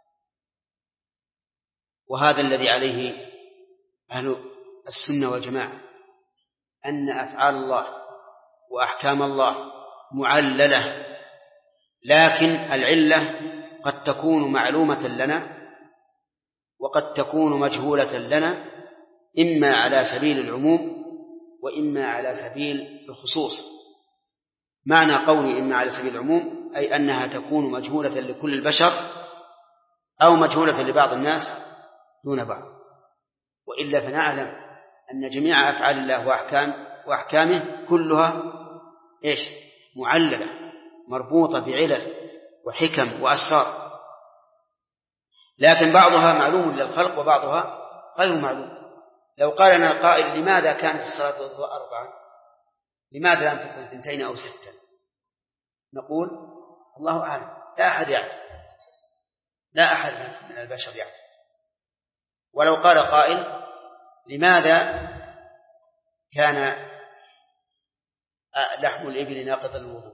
وهذا الذي عليه أهل السنة والجماعة، أن أفعال الله وأحكام الله معللة، لكن العلة قد تكون معلومة لنا وقد تكون مجهولة لنا، إما على سبيل العموم وإما على سبيل الخصوص. معنى قولي إما على سبيل العموم أي أنها تكون مجهولة لكل البشر أو مجهولة لبعض الناس دون بعض، وإلا فنعلم أن جميع أفعال الله وأحكام وأحكامه كلها إيش؟ معللة مربوطة بعلل وحكم وأسرار، لكن بعضها معلوم للخلق وبعضها غير معلوم. لو قال لنا القائل لماذا كانت الصلاة والضوء أربعا، لماذا لم تكن اثنتين أو ستا، نقول الله أعلم، لا أحد يعلم، لا أحد من البشر يعلم. ولو قال قائل لماذا كان لحم الإبل ناقض الوضوء،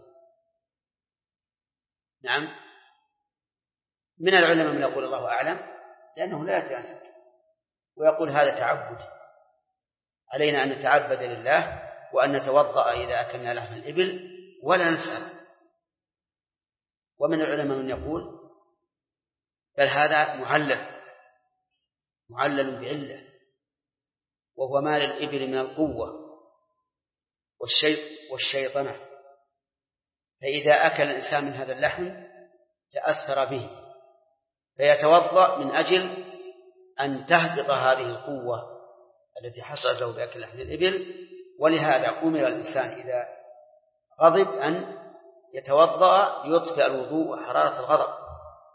نعم، من العلماء من يقول الله أعلم، لأنه لا يتعلم ويقول هذا تعبد، علينا أن نتعبد لله وأن نتوضأ إذا أكلنا لحم الإبل ولا نسأل. ومن العلماء من يقول بل هذا معلل معلل بعلة، وهو ما للإبل من القوة والشيط والشيطنة، فإذا أكل الإنسان من هذا اللحم تأثر به فيتوضأ من أجل أن تهبط هذه القوة التي حصلت له بأكل لحم الإبل. ولهذا أمر الإنسان إذا غضب أن يتوضأ ليطفئ الوضوء وحرارة الغضب.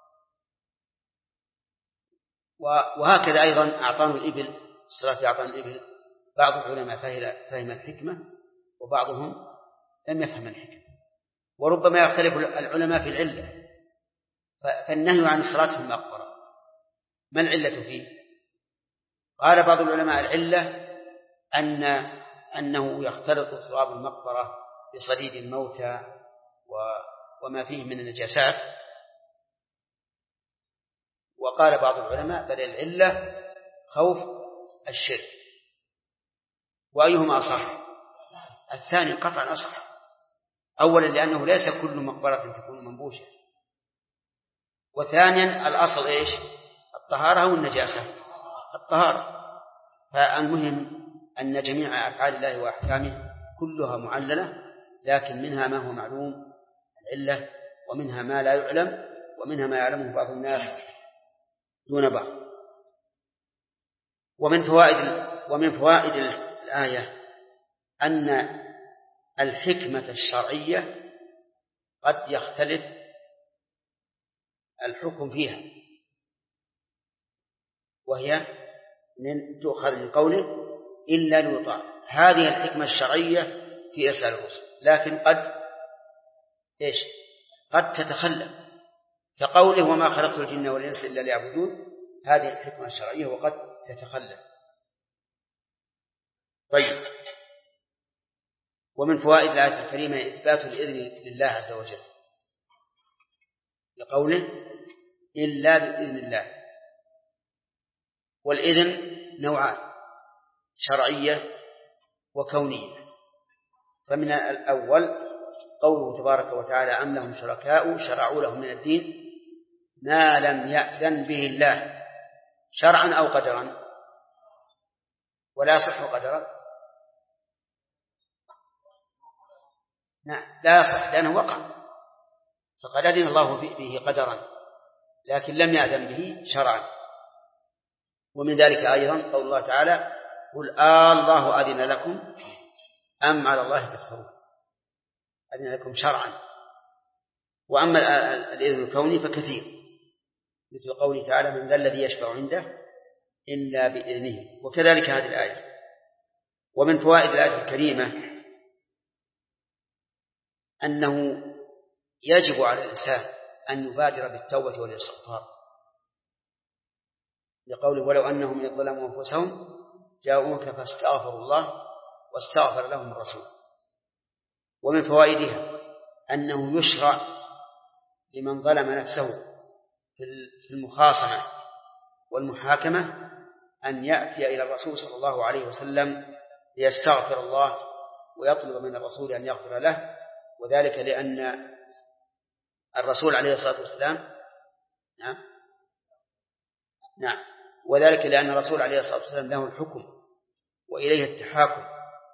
وهكذا أيضا أعطان الإبل، الصلاة في أعطان الإبل، بعض العلماء فهم الحكمة وبعضهم لم يفهم الحكمة، وربما يختلف العلماء في العلة. فالنهي عن الصلاة في المقبرة ما العلة فيه؟ قال بعض العلماء العلة أن أنه يختلط تراب المقبرة بصديد الموتى وما فيه من النجاسات. وقال بعض العلماء بل العلة خوف الشرك. وأيهما أصح؟ الثاني قطعا أصح. أولا لأنه ليس كل مقبرة تكون منبوشة، وثانيا الأصل إيش؟ الطهارة والنجاسة، الطهارة. فالمهم أن جميع أفعال الله وأحكامه كلها معللة، لكن منها ما هو معلوم العلة، ومنها ما لا يعلم، ومنها ما يعلمه بعض الناس دون بعض. ومن فوائد ومن فوائد الآية أن الحكمة الشرعية قد يختلف الحكم فيها، وهي تؤخذ من قوله إلا ليطاع. هذه الحكمة الشرعية في إرسال الرسل، لكن قد إيش؟ قد تتخلف، كقوله وما خلقت الجن والإنس إلا ليعبدون، هذه الحكمة الشرعية وقد تتخلف. طيب، ومن فوائد الآية الكريمة إثبات الإذن لله عز وجل لقوله إلا بإذن الله. والإذن نوعان، شرعية وكونية. فمن الأول قوله تبارك وتعالى أم لهم شركاء شرعوا لهم من الدين ما لم يأذن به الله شرعا أو قدرا، ولا يصح قدرا. نعم لا يصح لأنه وقع، فقد أذن الله به قدرا لكن لم يأذن به شرعا. ومن ذلك أيضا قول الله تعالى قل آه الله أذن لكم أم على الله تفترون، أذن لكم شرعا. وأما الإذن الكوني فكثير، مثل قوله تعالى من ذا الذي يشفع عنده إلا بإذنه. وكذلك هذه الآية. ومن فوائد الآية الكريمة أنه يجب على الإنسان أن يبادر بالتوبة والاستغفار، لقوله ولو أنهم إذ ظلموا أنفسهم جاءوك فاستغفروا الله واستغفر لهم الرسول. ومن فوائدها أنه يشرع لمن ظلم نفسه في المخاصمة والمحاكمة أن يأتي إلى الرسول صلى الله عليه وسلم ليستغفر الله ويطلب من الرسول أن يغفر له، وذلك لأن الرسول عليه الصلاة والسلام نعم نعم وذلك لأن الرسول عليه الصلاة والسلام له الحكم وإليه التحاكم،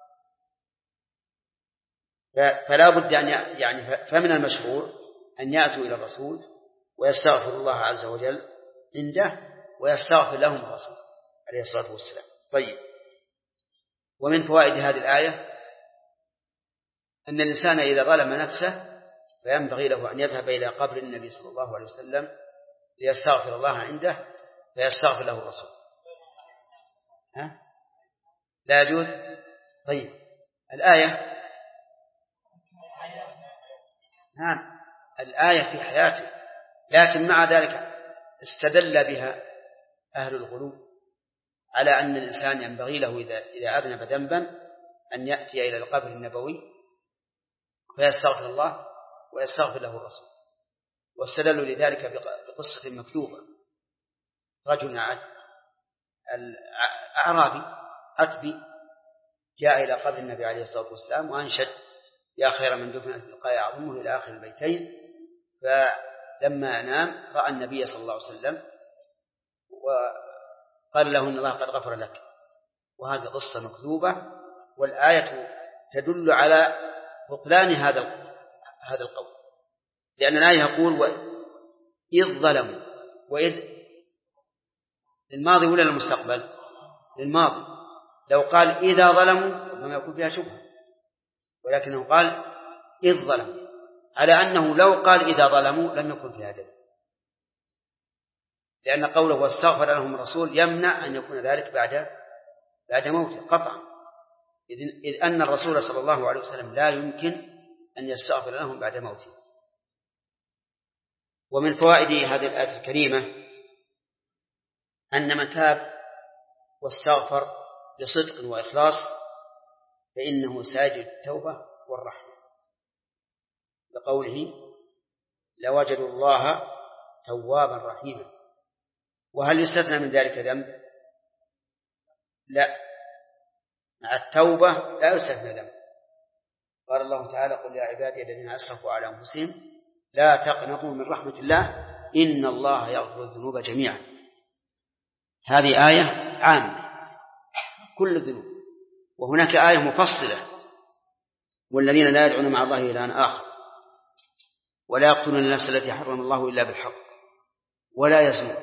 فلا بد أن يعني فمن المشروع أن يأتوا إلى الرسول ويستغفر الله عز وجل عنده ويستغفر لهم الرسول عليه الصلاة والسلام. طيب، ومن فوائد هذه الآية أن الإنسان إذا ظلم نفسه فينبغي له أن يذهب إلى قبر النبي صلى الله عليه وسلم ليستغفر الله عنده فيستغفر له الرسول. ها؟ لا يجوز؟ طيب، الآية نعم الآية في حياته، لكن مع ذلك استدل بها أهل الغلو على أن الإنسان ينبغي له إذا إذا أذنب ذنبا أن يأتي إلى القبر النبوي فيستغفر الله ويستغفر له الرسول، واستدلوا لذلك بقصة مكتوبة. رجل أعرابي عتبي جاء إلى قبر النبي عليه الصلاة والسلام وأنشد يا خير من دفن في القاع أعظمه إلى آخر البيتين، فلما نام رأى النبي صلى الله عليه وسلم وقال له إن الله قد غفر لك. وهذه قصة مكذوبة، والآية تدل على بطلان هذا هذا القول، لأن الآية يقول وإذ ظلموا، وإذ للماضي ولا للمستقبل؟ للماضي. لو قال إذا ظلموا فما يكون فيها شبهة، ولكنه قال إذ ظلموا، على أنه لو قال إذا ظلموا لم يكن فيها دليل، لأن قوله واستغفر لهم الرسول يمنع أن يكون ذلك بعد بعد موته قطعا، إذ أن الرسول صلى الله عليه وسلم لا يمكن أن يستغفر لهم بعد موته. ومن فوائد هذه الآية الكريمة أن من تاب واستغفر بصدق وإخلاص فإنه ساجد التوبة والرحمة، لقوله لوجدوا الله توابا رحيما. وهل يستثنى من ذلك ذنب؟ لا، مع التوبة لا يستثنى ذنب. قال الله تعالى قل يا عبادي الذين أسرفوا على أنفسهم لا تقنطوا من رحمة الله إن الله يغفر الذنوب جميعا. هذه آية عامة كل الذنوب، وهناك آية مفصلة والذين لا يدعون مع الله إلها آخر ولا يقتلون النفس التي حرم الله إلا بالحق ولا يزنون.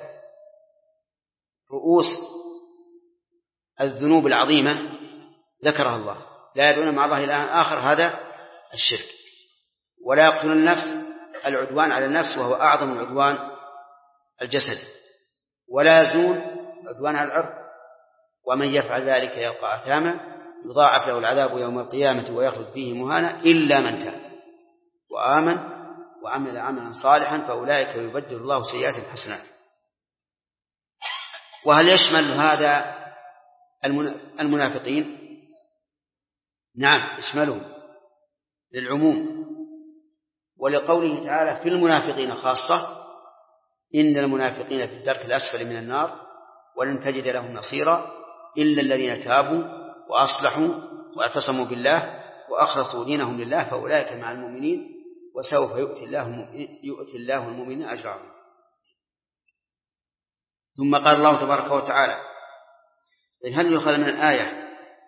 رؤوس الذنوب العظيمة ذكرها الله، لا يدعون مع الله إلها آخر هذا الشرك، ولا يقتلون النفس العدوان على النفس وهو أعظم العدوان الجسد، ولا يزنون عدوان على العرض، ومن يفعل ذلك يلقى أثاما يضاعف له العذاب يوم القيامة ويخلد فيه مهانا إلا من تاب وآمن وعمل عملا صالحا فأولئك يبدل الله سيئات حسنات. وهل يشمل هذا المنافقين؟ نعم يشملهم للعموم، ولقوله تعالى في المنافقين خاصة إن المنافقين في الدرك الأسفل من النار ولن تجد لهم نصيرا إلا الذين تابوا وأصلحوا واعتصموا بالله وأخلصوا دينهم لله فأولئك مع المؤمنين وسوف يؤتي الله يؤتي الله المؤمنين أجرهم. ثم قال الله تبارك وتعالى هل يؤخذ من الآية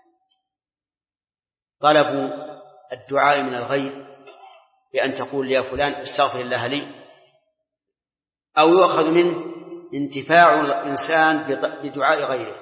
طلب الدعاء من الغير بأن تقول يا فلان استغفر الله لي، أو يؤخذ منه انتفاع الإنسان بدعاء غيره؟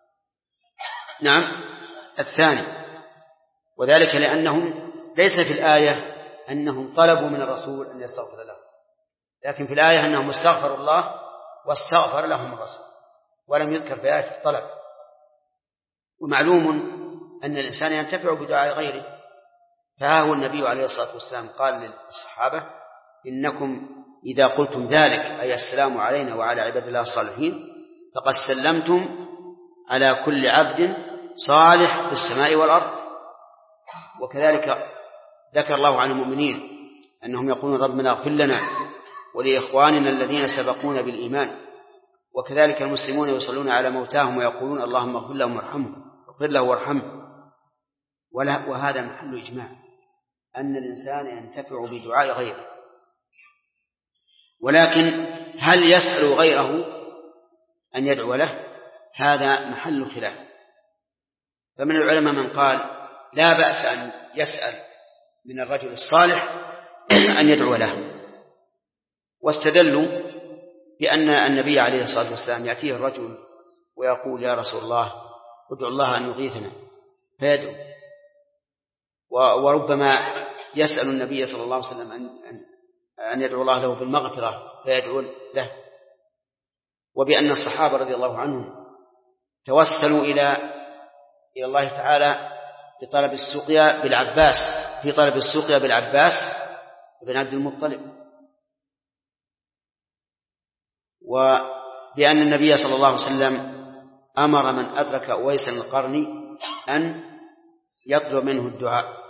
نعم الثاني، وذلك لأنهم ليس في الآية أنهم طلبوا من الرسول أن يستغفر لهم، لكن في الآية أنهم استغفروا الله واستغفر لهم الرسول، ولم يذكر في آية الطلب. ومعلوم أن الإنسان ينتفع بدعاء غيره، فها هو النبي عليه الصلاة والسلام قال للصحابة: إنكم إذا قلتم ذلك، أي السلام علينا وعلى عباد الله الصالحين، فقد سلمتم على كل عبد صالح في السماء والأرض. وكذلك ذكر الله عن المؤمنين أنهم يقولون: ربنا اغفر لنا ولإخواننا الذين سبقونا بالإيمان. وكذلك المسلمون يصلون على موتاهم ويقولون: اللهم اغفر لهم وارحمهم، اغفر له وارحمه. وهذا محل إجماع أن الإنسان ينتفع بدعاء غيره. ولكن هل يسأل غيره أن يدعو له؟ هذا محل خلاف. فمن العلماء من قال: لا بأس أن يسأل من الرجل الصالح أن يدعو له، واستدلوا بأن النبي عليه الصلاة والسلام يأتيه الرجل ويقول: يا رسول الله ادعو الله أن يغيثنا، فيدعو. وربما يسأل النبي صلى الله عليه وسلم أن أن يدعو الله له بالمغفرة، فيدعو له. وبأن الصحابة رضي الله عنهم توسلوا إلى إلى الله تعالى بطلب السقيا بالعباس، في طلب السقيا بالعباس بن عبد المطلب. وبأن النبي صلى الله عليه وسلم أمر من أدرك أويس القرني أن يطلب منه الدعاء.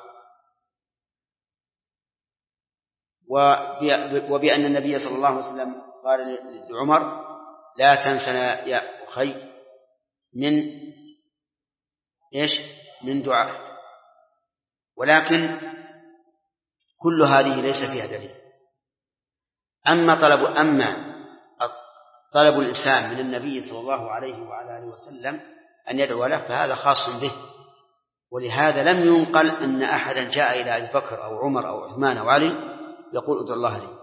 وبأن النبي صلى الله عليه وسلم قال لعمر: لا تنسنا يا أخي من إيش؟ من دعاء. ولكن كل هذه ليس فيها دليل. أما طلب أما طلب الإنسان من النبي صلى الله عليه وعلى آله وسلم أن يدعو له فهذا خاص به. ولهذا لم ينقل أن أحدا جاء إلى أبي بكر أو عمر أو عثمان أو علي يقول: ادعو الله لي.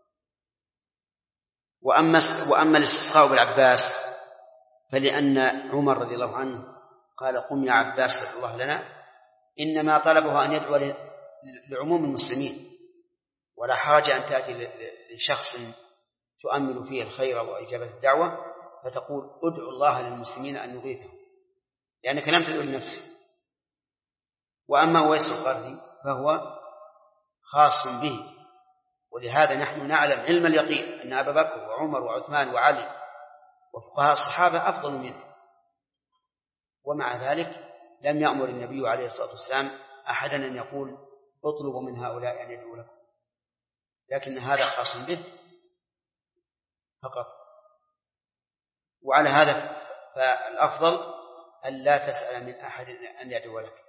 وأما وأما الاستسقاء بالعباس فلأن عمر رضي الله عنه قال: قم يا عباس ادعو الله لنا، إنما طلبه أن يدعو لعموم المسلمين، ولا حرج أن تأتي لشخص تؤمل فيه الخير وإجابة الدعوة فتقول: ادعو الله للمسلمين أن يغيثهم، لأنك لم تدعو لنفسك. وأما أويس القرني فهو خاص به. ولهذا نحن نعلم علم اليقين أن أبا بكر وعمر وعثمان وعلي وفقهاء الصحابة أفضل منه، ومع ذلك لم يأمر النبي عليه الصلاة والسلام أحدا أن يقول: اطلبوا من هؤلاء أن يدعوا لكم، لكن هذا خاص به فقط. وعلى هذا فالأفضل أن لا تسأل من أحد أن يدعو لك.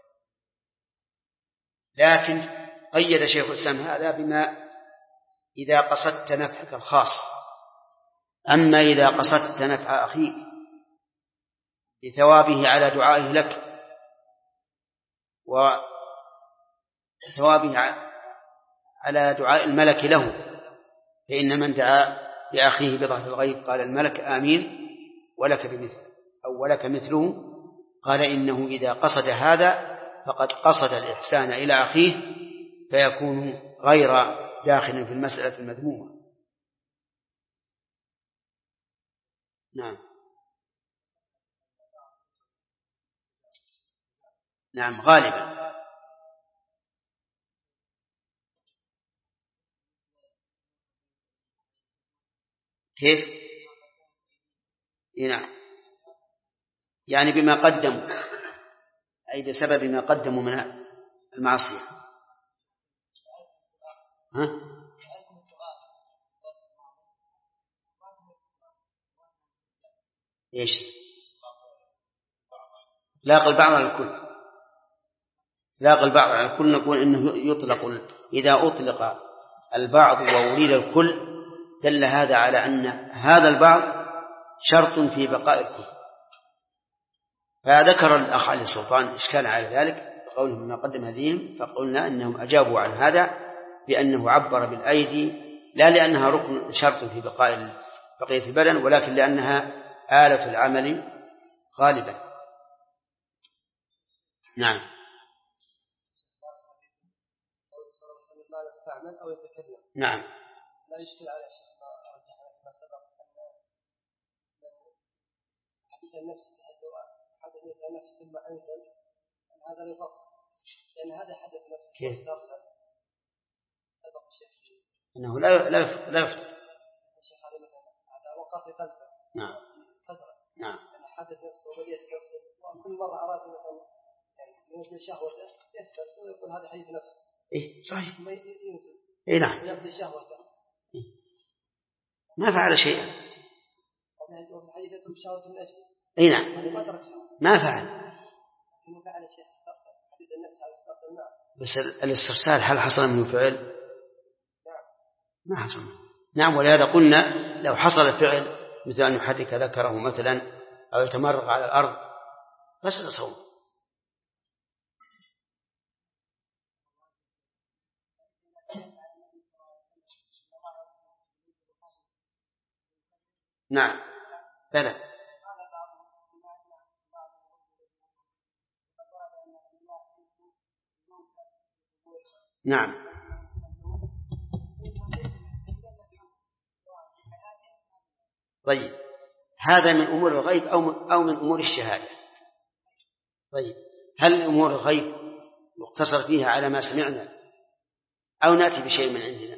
لكن قيد شيخ الإسلام هذا بما إذا قصدت نفعك الخاص. أما إذا قصدت نفع أخيك بثوابه على دعائه لك وثوابه على دعاء الملك له، فإن من دعا بأخيه بظهر الغيب قال الملك آمين ولك بمثل أو ولك مثله، قال إنه إذا قصد هذا فقد قصد الإحسان إلى أخيه، فيكون غير داخل في المسألة المذمومة. نعم نعم غالبا. كيف؟ نعم، يعني بما قدموا، أي بسبب ما قدموا من المعصية. ها؟ إيش؟ إطلاق البعض على الكل. إطلاق البعض على الكل نقول إنه يطلق، إذا أطلق البعض وأريد الكل دل هذا على أن هذا البعض شرط في بقاء الكل. فذكر الأخ علي السلطان إشكال على ذلك بقوله ما قدم هديهم، فقلنا أنهم أجابوا عن هذا بأنه عبر بالأيدي لا لأنها ركن شرط في بقاء بقية البدن، ولكن لأنها آلة العمل غالبا. نعم. أو يتكلم. نعم. لا يشكل على شيخ ما سبق يسأل نفسه حدث يسأل نفسه ثم أنزل هذا لا يفضل لأن هذا حدث نفسه كيف؟ واسترسل سبق الشيخ أنه لا لا يفطر لا يفطر الشيخ هذا مثلا هذا وقع في قلبه نعم صدره نعم أن حدث نفسه وبدأ يسترسل وكل مرة أراد مثلا يعني ينزل شهوته يسترسل ويقول هذا حديث نفس إيه صحيح ثم ينزل إيه نعم يقضي شهوته إيه؟ ما فعل شيئا وفي الحديث يترك شهوة من أجله إيه نعم هذا ما ترك شهوة ما فعل إنه فعل شيء استرسل حديث النفس على استرسل نعم بس الاسترسال هل حصل منه فعل؟ ما حصل. نعم ولهذا قلنا لو حصل الفعل مثل أن يحرك ذكره مثلا أو يتمرغ على الأرض فسد صوم. نعم بلى نعم طيب هذا من أمور الغيب أو أو من أمور الشهادة. طيب هل أمور الغيب يقتصر فيها على ما سمعنا أو نأتي بشيء من عندنا؟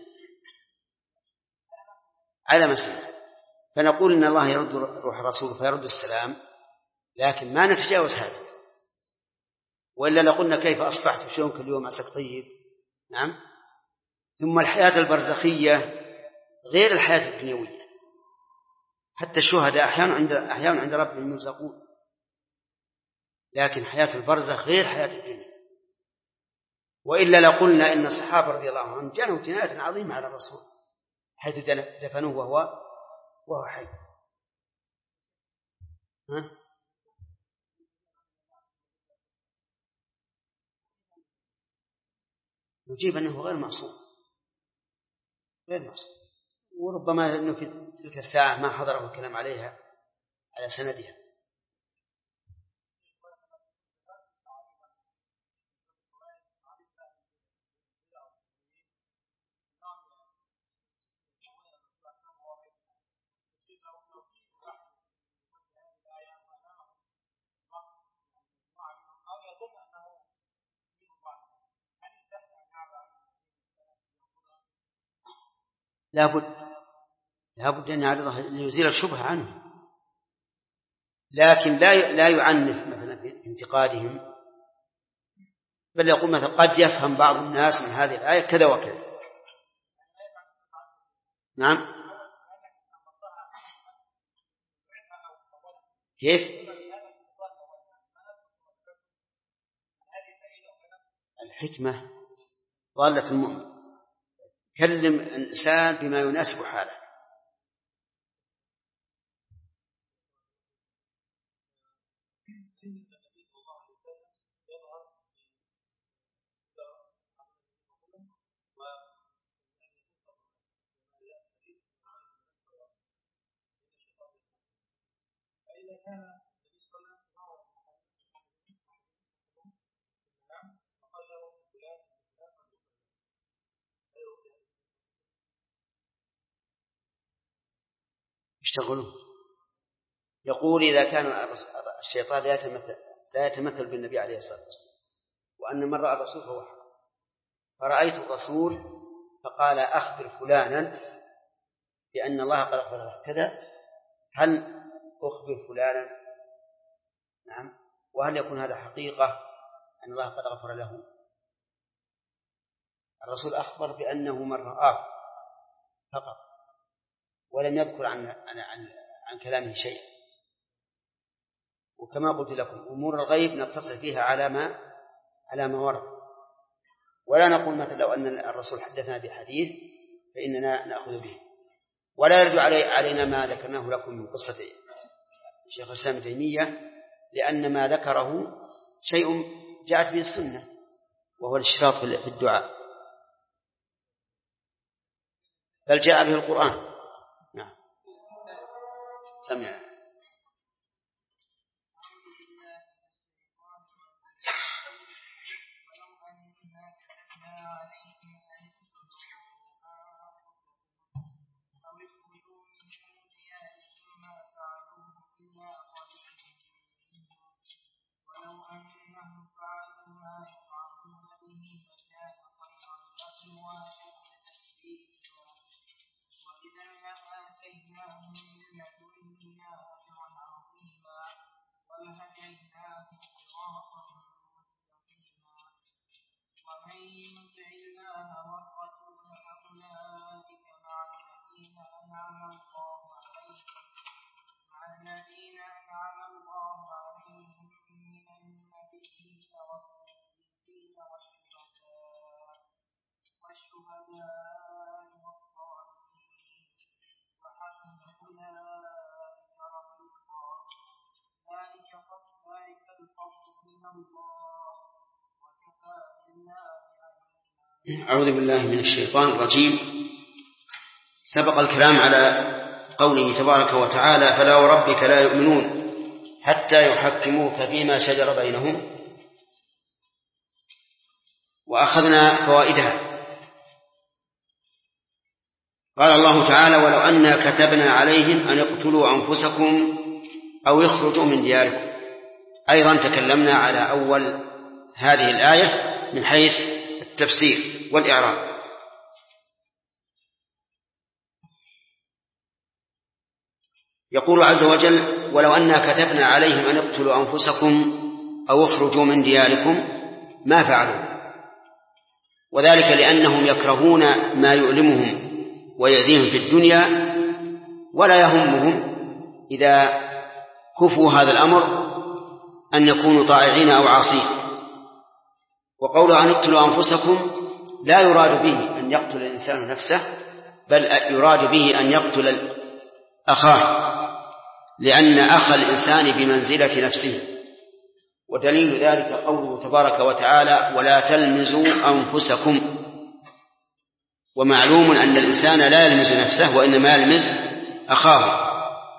على ما سمعنا فنقول إن الله يرد روح الرسول فيرد السلام لكن ما نتجاوز هذا وإلا لقلنا كيف أصبحت شلونك اليوم عساك طيب. نعم. ثم الحياة البرزخية غير الحياة الدنيوية حتى الشهداء أحيانا عند أحيانا عند ربهم يرزقون لكن حياة البرزخ غير حياة الدنيا. وإلا لقلنا إن الصحابة رضي الله عنهم جنوا جناية عظيمة على الرسول حيث دفنوه وهو وهو حي. ها؟ نجيب أنه غير معصوم غير معصوم وربما أنه في تلك الساعة ما حضره الكلام عليها على سندها. لابد لابد أن يعرضها ليزيل الشبهة عنه لكن لا لا يعنف مثلا في انتقادهم بل يقول مثلا قد يفهم بعض الناس من هذه الآية كذا وكذا. نعم كيف الحكمة ضالة المؤمن كلم الإنسان بما يناسب حاله. يشتغلون يقول إذا كان الشيطان لا يتمثل لا يتمثل بالنبي عليه الصلاة والسلام وأن من رأى الرسول فهو حق فرأيت الرسول فقال أخبر فلانا بأن الله قد غفر له كذا هل أخبر فلانا؟ نعم. وهل يكون هذا حقيقة أن الله قد غفر له؟ الرسول أخبر بأنه من رآه فقط ولم يذكر عن عن عن, عن كلامه شيء. وكما قلت لكم أمور الغيب نقتصر فيها على ما على ما ورد ولا نقول مثلا لو أن الرسول حدثنا بحديث فإننا نأخذ به ولا يرجع علي علينا ما ذكرناه لكم من قصة الشيخ الإسلام ابن تيمية لأن ما ذكره شيء جاءت به السنة وهو الاشتراط في الدعاء بل جاء به القرآن. نعم سمع الله عليهم مع الذين أنعم الله عليهم من النبيين والصديقين والشهداء والشهداء والصالحين وحسن أولئك رفيقا ذلك ذلك الفضل من الله وكفى بالله عليما. أعوذ بالله من الشيطان الرجيم. سبق الكلام على قوله تبارك وتعالى فلا وربك لا يؤمنون حتى يحكموك فيما شجر بينهم، وأخذنا فوائدها. قال الله تعالى ولو أنا كتبنا عليهم أن اقتلوا أنفسكم أو يخرجوا من دياركم. أيضا تكلمنا على أول هذه الآية من حيث التفسير والإعراب. يقول عز وجل ولو أنا كتبنا عليهم أن اقتلوا أنفسكم أو اخرجوا من دياركم ما فعلوا، وذلك لأنهم يكرهون ما يؤلمهم ويأذيهم في الدنيا، ولا يهمهم إذا كفوا هذا الأمر أن يكونوا طائعين أو عاصين. وقوله أن اقتلوا أنفسكم لا يراد به أن يقتل الإنسان نفسه، بل يراد به أن يقتل أخاه، لأن أخ الإنسان بمنزلة نفسه. ودليل ذلك قوله تبارك وتعالى ولا تلمزوا أنفسكم. ومعلوم أن الإنسان لا يلمز نفسه وإنما يلمز أخاه.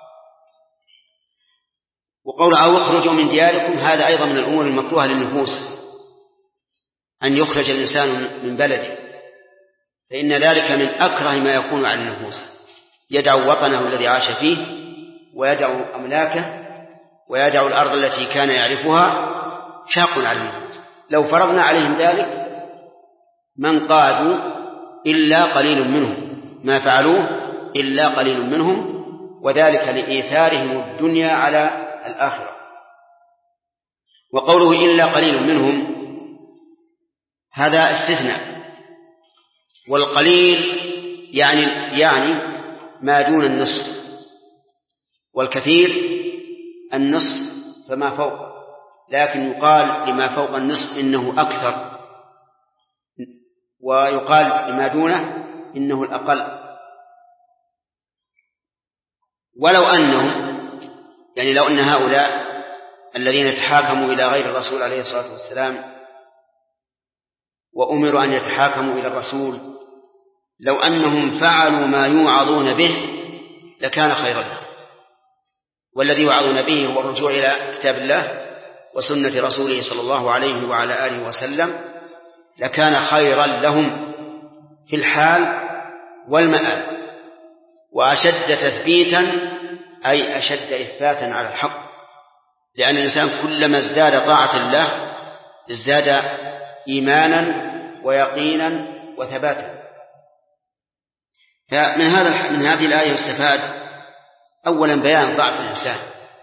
وقول أو اخرجوا من دياركم هذا أيضا من الأمور المكروهة للنفوس، أن يخرج الإنسان من بلده، فإن ذلك من أكره ما يكون على النفوس. يدع وطنه الذي عاش فيه، ويدع أملاكه، ويدع الأرض التي كان يعرفها، شاق على النفوس. لو فرضنا عليهم ذلك ما انقادوا إلا قليل منهم، ما فعلوه إلا قليل منهم، وذلك لإيثارهم الدنيا على الآخرة. وقوله إلا قليل منهم هذا استثناء، والقليل يعني يعني ما دون النصف، والكثير النصف فما فوق، لكن يقال لما فوق النصف إنه أكثر، ويقال لما دونه إنه الأقل. ولو أنهم يعني لو أن هؤلاء الذين يتحاكموا إلى غير الرسول عليه الصلاة والسلام وأمروا أن يتحاكموا إلى الرسول، لو أنهم فعلوا ما يوعظون به لكان خيرا لهم. والذي يوعظون به هو الرجوع إلى كتاب الله وسنة رسوله صلى الله عليه وعلى آله وسلم، لكان خيرا لهم في الحال والمآل، وأشد تثبيتا أي أشد إثباتا على الحق. لأن الإنسان كلما ازداد طاعة الله ازداد إيمانا ويقينا وثباتا. فمن هذا من هذه الآية يستفاد أولا بيان ضعف الإنسان،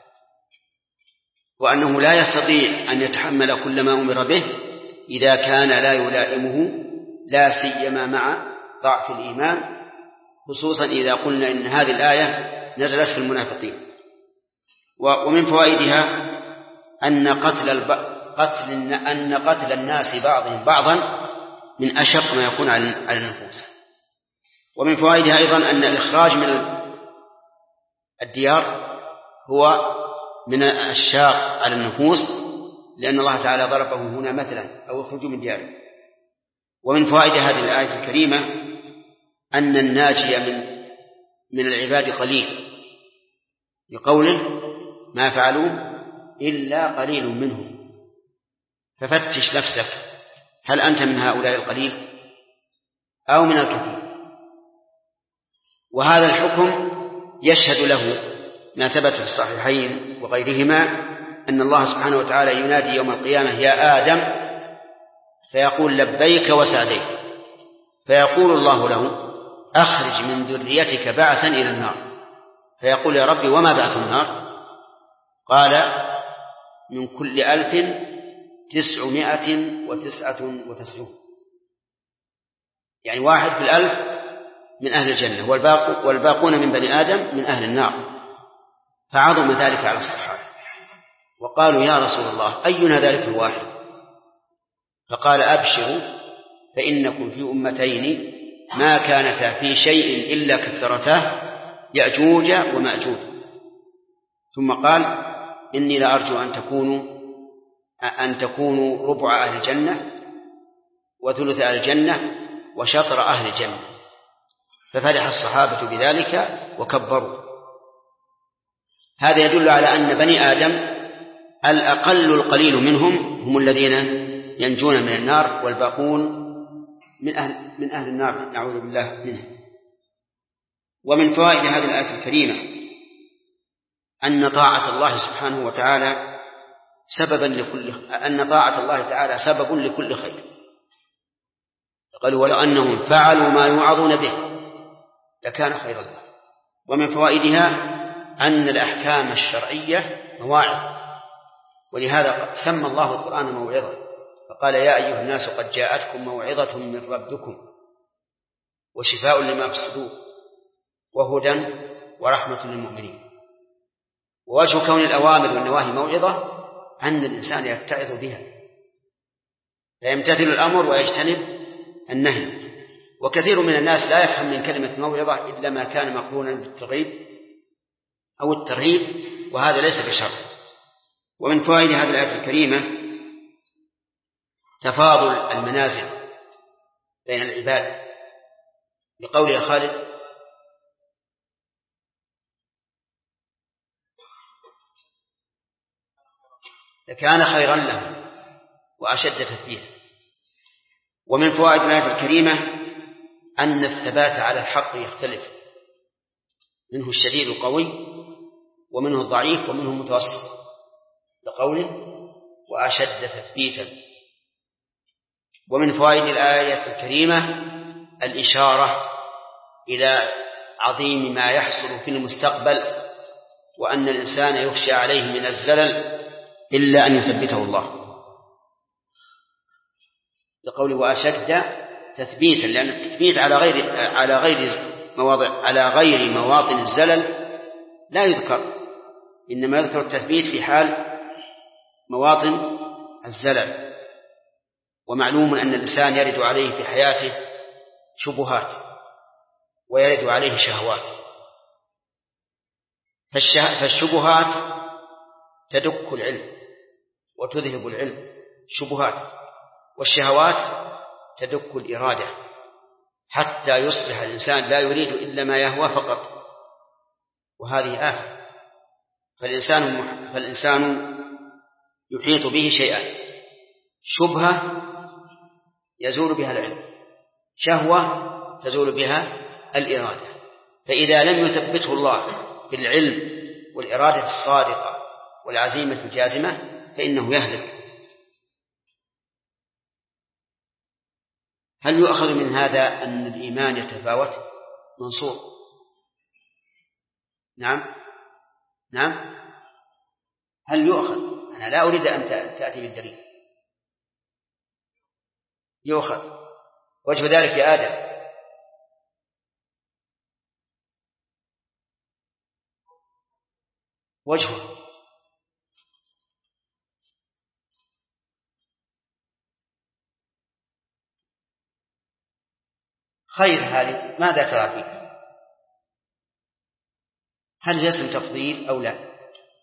وأنه لا يستطيع أن يتحمل كل ما أمر به إذا كان لا يلائمه، لا سيما مع ضعف الإيمان، خصوصا إذا قلنا إن هذه الآية نزلت في المنافقين. ومن فوائدها أن قتل الب... قتل أن قتل الناس بعضهم بعضا من أشق ما يكون على النفوس. ومن فوائدها أيضا أن الإخراج من الديار هو من الشاق على النفوس، لأن الله تعالى ضربه هنا مثلا أو اخرجوا من ديارهم. ومن فوائد هذه الآية الكريمة أن الناجي من من العباد قليل، لقوله ما فعلوه إلا قليل منهم. ففتش نفسك، هل أنت من هؤلاء القليل أو من الكثير؟ وهذا الحكم يشهد له ما ثبت في الصحيحين وغيرهما أن الله سبحانه وتعالى ينادي يوم القيامة يا آدم، فيقول لبيك وسعديك، فيقول الله له أخرج من ذريتك بعثا إلى النار، فيقول يا ربي وما بعث النار؟ قال من كل ألف تسعمائة وتسعة وتسعون، يعني واحد في الألف من أهل الجنة والباق والباقون من بني آدم من أهل النار. فعظم ذلك على الصحابة وقالوا يا رسول الله أينا ذلك الواحد؟ فقال أبشروا فإنكم في أمتين ما كانتا في شيء إلا كثرتاه يأجوج ومأجوج. ثم قال إني لأرجو أن تكونوا أن تكونوا ربع أهل الجنة وثلث أهل الجنة وشطر أهل الجنة. ففرح الصحابة بذلك وكبروا. هذا يدل على أن بني آدم الأقل القليل منهم هم الذين ينجون من النار والباقون من أهل, من أهل النار نعوذ بالله منه. ومن فوائد هذه الآية الكريمة أن طاعة الله سبحانه وتعالى سببا لكل أن طاعة الله تعالى سبب لكل خير. قالوا ولو أنهم فعلوا ما يوعظون به لكان خيرا لهم. ومن فوائدها أن الأحكام الشرعية مواعظ، ولهذا سمى الله القرآن موعظة فقال يا أيها الناس قد جاءتكم موعظة من ربكم وشفاء لما في الصدور وهدى ورحمة للمؤمنين. ووجه كون الأوامر والنواهي موعظة أن الإنسان يتعظ بها فيمتثل الأمر ويجتنب النهي. وكثير من الناس لا يفهم من كلمة موعظة إلا ما كان مقرونا بالترغيب أو الترهيب، وهذا ليس بشرط. ومن فوائد هذه الآية الكريمة تفاضل المنازل بين العباد لقول يا خالد لكان خيرا له وأشد تثبيتا. ومن فوائد الآية الكريمة أن الثبات على الحق يختلف، منه الشديد القوي ومنه الضعيف ومنه المتوسط لقوله وأشد تثبيتا. ومن فوائد الآية الكريمة الإشارة إلى عظيم ما يحصل في المستقبل وأن الإنسان يخشى عليه من الزلل إلا أن يثبته الله لقوله وأشد تثبيتا، لأن التثبيت على غير على غير مواضع على غير مواطن الزلل لا يذكر، إنما يذكر التثبيت في حال مواطن الزلل. ومعلوم أن الإنسان يرد عليه في حياته شبهات ويرد عليه شهوات، فالشبهات تدك العلم وتذهب العلم شبهات، والشهوات تدك الإرادة حتى يصبح الإنسان لا يريد إلا ما يهوى فقط، وهذه آفة. فالإنسان, فالإنسان يحيط به شيئان: شبهة يزول بها العلم، شهوة تزول بها الإرادة. فإذا لم يثبته الله بالعلم والإرادة الصادقة والعزيمة الجازمة فإنه يهلك. هل يؤخذ من هذا أن الإيمان يتفاوت؟ منصور نعم نعم هل يؤخذ؟ أنا لا أريد أن تأتي بالدليل. يؤخذ. وجه ذلك يا آدم وجهه خير. هذه ماذا ترى فيه؟ هل اسم تفضيل أو لا؟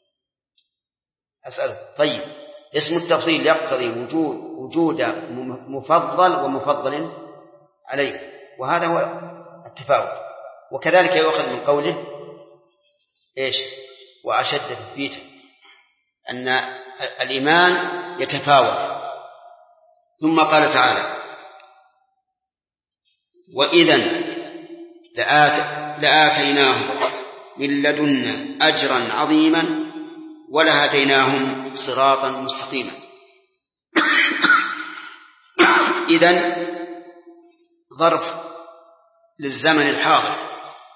أسأله. طيب اسم التفضيل يقتضي وجود وجود مفضل ومفضل عليه، وهذا هو التفاوت. وكذلك يؤخذ من قوله إيش وأشد تثبيتا أن الإيمان يتفاوت. ثم قال تعالى وإذا لآتيناهم من لدنا أجرا عظيما ولهديناهم صراطا مستقيما. إذن ظرف للزمن الحاضر،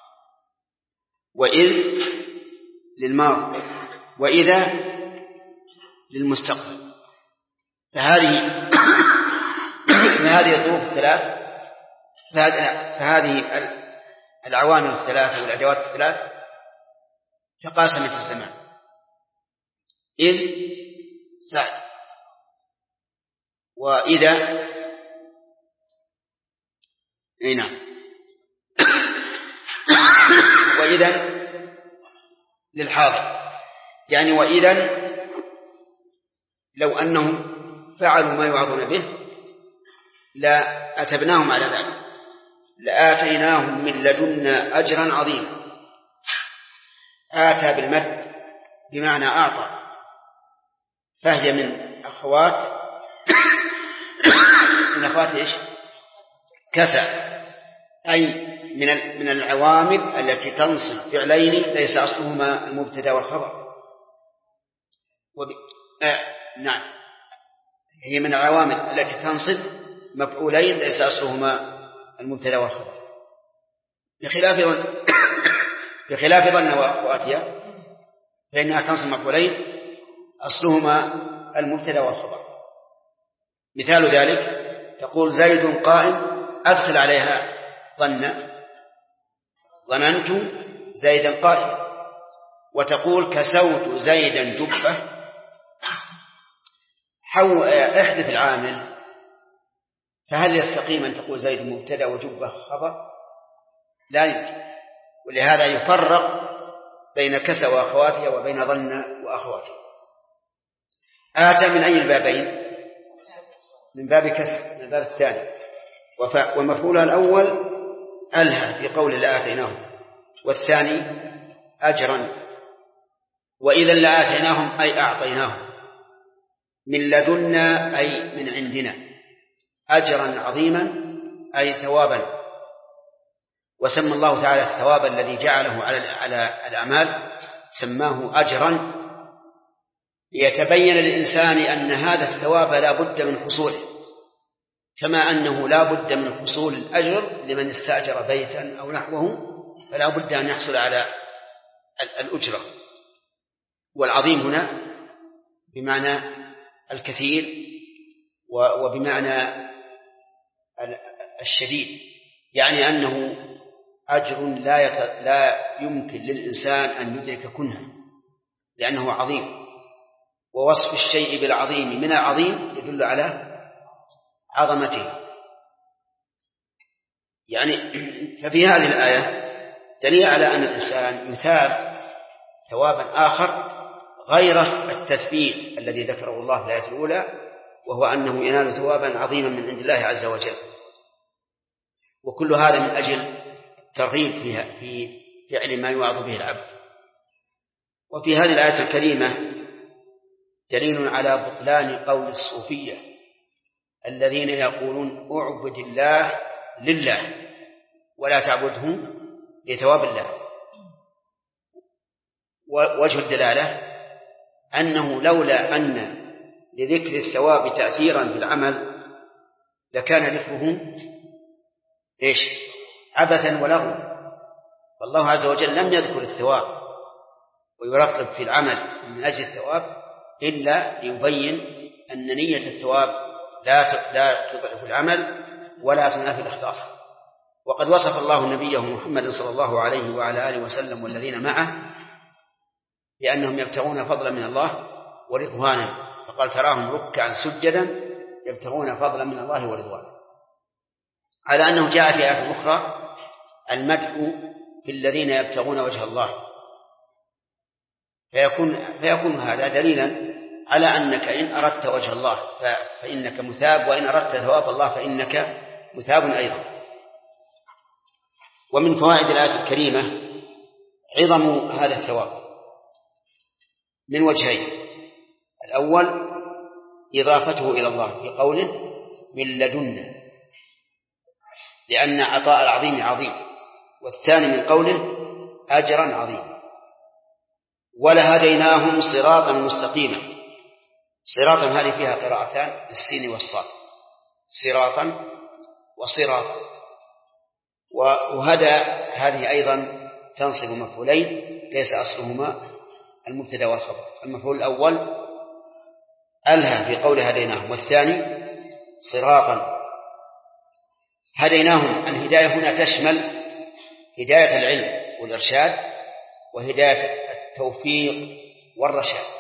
وإذ للماضي، وإذا للمستقبل. فهذه فهذه الظروف الثلاث فهذه العوامل الثلاثة والأدوات الثلاث تقاسمت الزمان. إذ سعد، وإذا نعم، وإذا للحاضر، يعني وإذا لو أنهم فعلوا ما يوعظون به لا أتبناهم على ذلك، لآتيناهم من لدنا أجرا عظيما. آتى بالمد بمعنى أعطى، فهي من أخوات من أخوات إيش؟ كسى، أي من من العوامل التي تنصب فعلين ليس أصلهما المبتدأ والخبر. وب... آه... نعم، هي من العوامل التي تنصب مفعولين ليس أصلهما المبتدأ والخبر، بخلاف ظن بخلاف ظن وأخواتها فإنها تنصب مفعولين أصلهما المبتدأ والخبر. مثال ذلك تقول زيد قائم، أدخل عليها ظن، ظننت زيدا قائما. وتقول كسوت زيدا جبة، حو احذف العامل، فهل يستقيم أن تقول زيد مبتدأ وجبة خبر؟ لا يمكن. ولهذا يفرق بين كسى وأخواتها وبين ظن وأخواتها. آتى من أي البابين؟ من باب كسى، من الباب الثاني. ومفعولها الأول ألها في قول لآتيناهم، والثاني أجرا. وإذا لآتيناهم أي أعطيناهم، من لدنا أي من عندنا، أجرا عظيما أي ثوابا. وسمى الله تعالى الثواب الذي جعله على على الأعمال سماه أجرا، ليتبين للإنسان أن هذا الثواب لا بد من حصوله، كما أنه لا بد من حصول الأجر لمن استأجر بيتا أو نحوه، فلا بد أن يحصل على الأجرة. والعظيم هنا بمعنى الكثير وبمعنى الشديد، يعني أنه أجر لا يت... لا يمكن للإنسان أن يدرك كنها، لأنه عظيم. ووصف الشيء بالعظيم من العظيم يدل على عظمته. يعني ففي هذه الآية دليل على أن الإنسان يثاب ثوابا آخر غير التثبيت الذي ذكره الله في الآية الأولى، وهو أنه ينال ثوابا عظيما من عند الله عز وجل. وكل هذا من أجل الترغيب فيها في فعل ما يوعظ به العبد. وفي هذه الآية الكريمة دليل على بطلان قول الصوفية الذين يقولون اعبد الله لله ولا تعبده لثواب الله. ووجه الدلالة أنه لولا أن لذكر الثواب تأثيرا في العمل لكان ذكره إيش؟ عبثا ولغوا. فالله عز وجل لم يذكر الثواب ويرغب في العمل من أجل الثواب إلا ليبين أن نية الثواب لا لا تضعف العمل ولا تنافي الإخلاص. وقد وصف الله نبيه محمد صلى الله عليه وعلى آله وسلم والذين معه بأنهم يبتغون فضلا من الله ورضوانا، فقال تراهم ركعا سجدا يبتغون فضلا من الله ورضوانا، على أنه جاء في آية أخرى المدح في الذين يبتغون وجه الله. فيكون, فيكون هذا دليلا على أنك إن أردت وجه الله فإنك مثاب، وإن أردت ثواب الله فإنك مثاب أيضا. ومن فوائد الآية الكريمة عظم هذا الثواب من وجهين: الأول إضافته إلى الله في قوله من لدنا، لأن عطاء العظيم عظيم، والثاني من قوله أجرا عظيما. ولهديناهم صراطا مستقيما. صراطا هذه فيها قراءتان بالسين والصاد، صراطا وصراط. وهدى هذه أيضا تنصب مفعولين ليس أصلهما المبتدأ والخبر. المفعول الأول ألها في قول هديناهم، والثاني صراطا. هديناهم، الهداية هنا تشمل هداية العلم والإرشاد وهداية التوفيق والرشاد.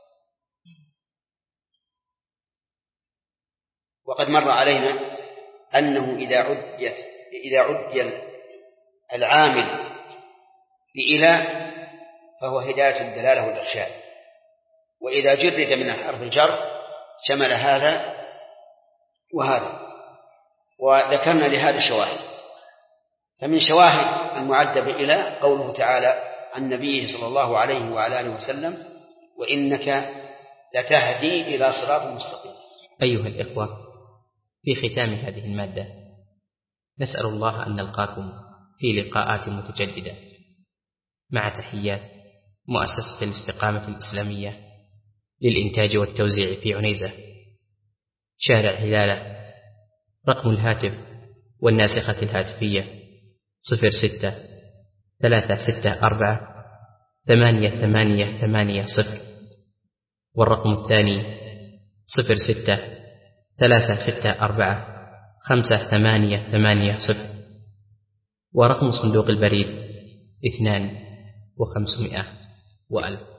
وقد مر علينا أنه إذا عديت إذا عدي العامل بإلى فهو هداية الدلالة والإرشاد، وإذا جرد من حرف الجر شمل هذا وهذا. وذكرنا لهذا شواهد، فمن شواهد المعدة بإلى قوله تعالى عن نبيه صلى الله عليه وعلى آله وسلم: وإنك لتهدي إلى صراط مستقيم. أيها الإخوة، في ختام هذه المادة نسأل الله أن نلقاكم في لقاءات متجددة، مع تحيات مؤسسة الاستقامة الإسلامية للإنتاج والتوزيع في عنيزة، شارع هلالة. رقم الهاتف والناسخة الهاتفية صفر ستة ثلاثة ستة أربعة ثمانية ثمانية ثمانية صفر، والرقم الثاني صفر ستة ثلاثة ستة أربعة خمسة ثمانية ثمانية صفر، ورقم صندوق البريد اثنان وخمسمائة وألف.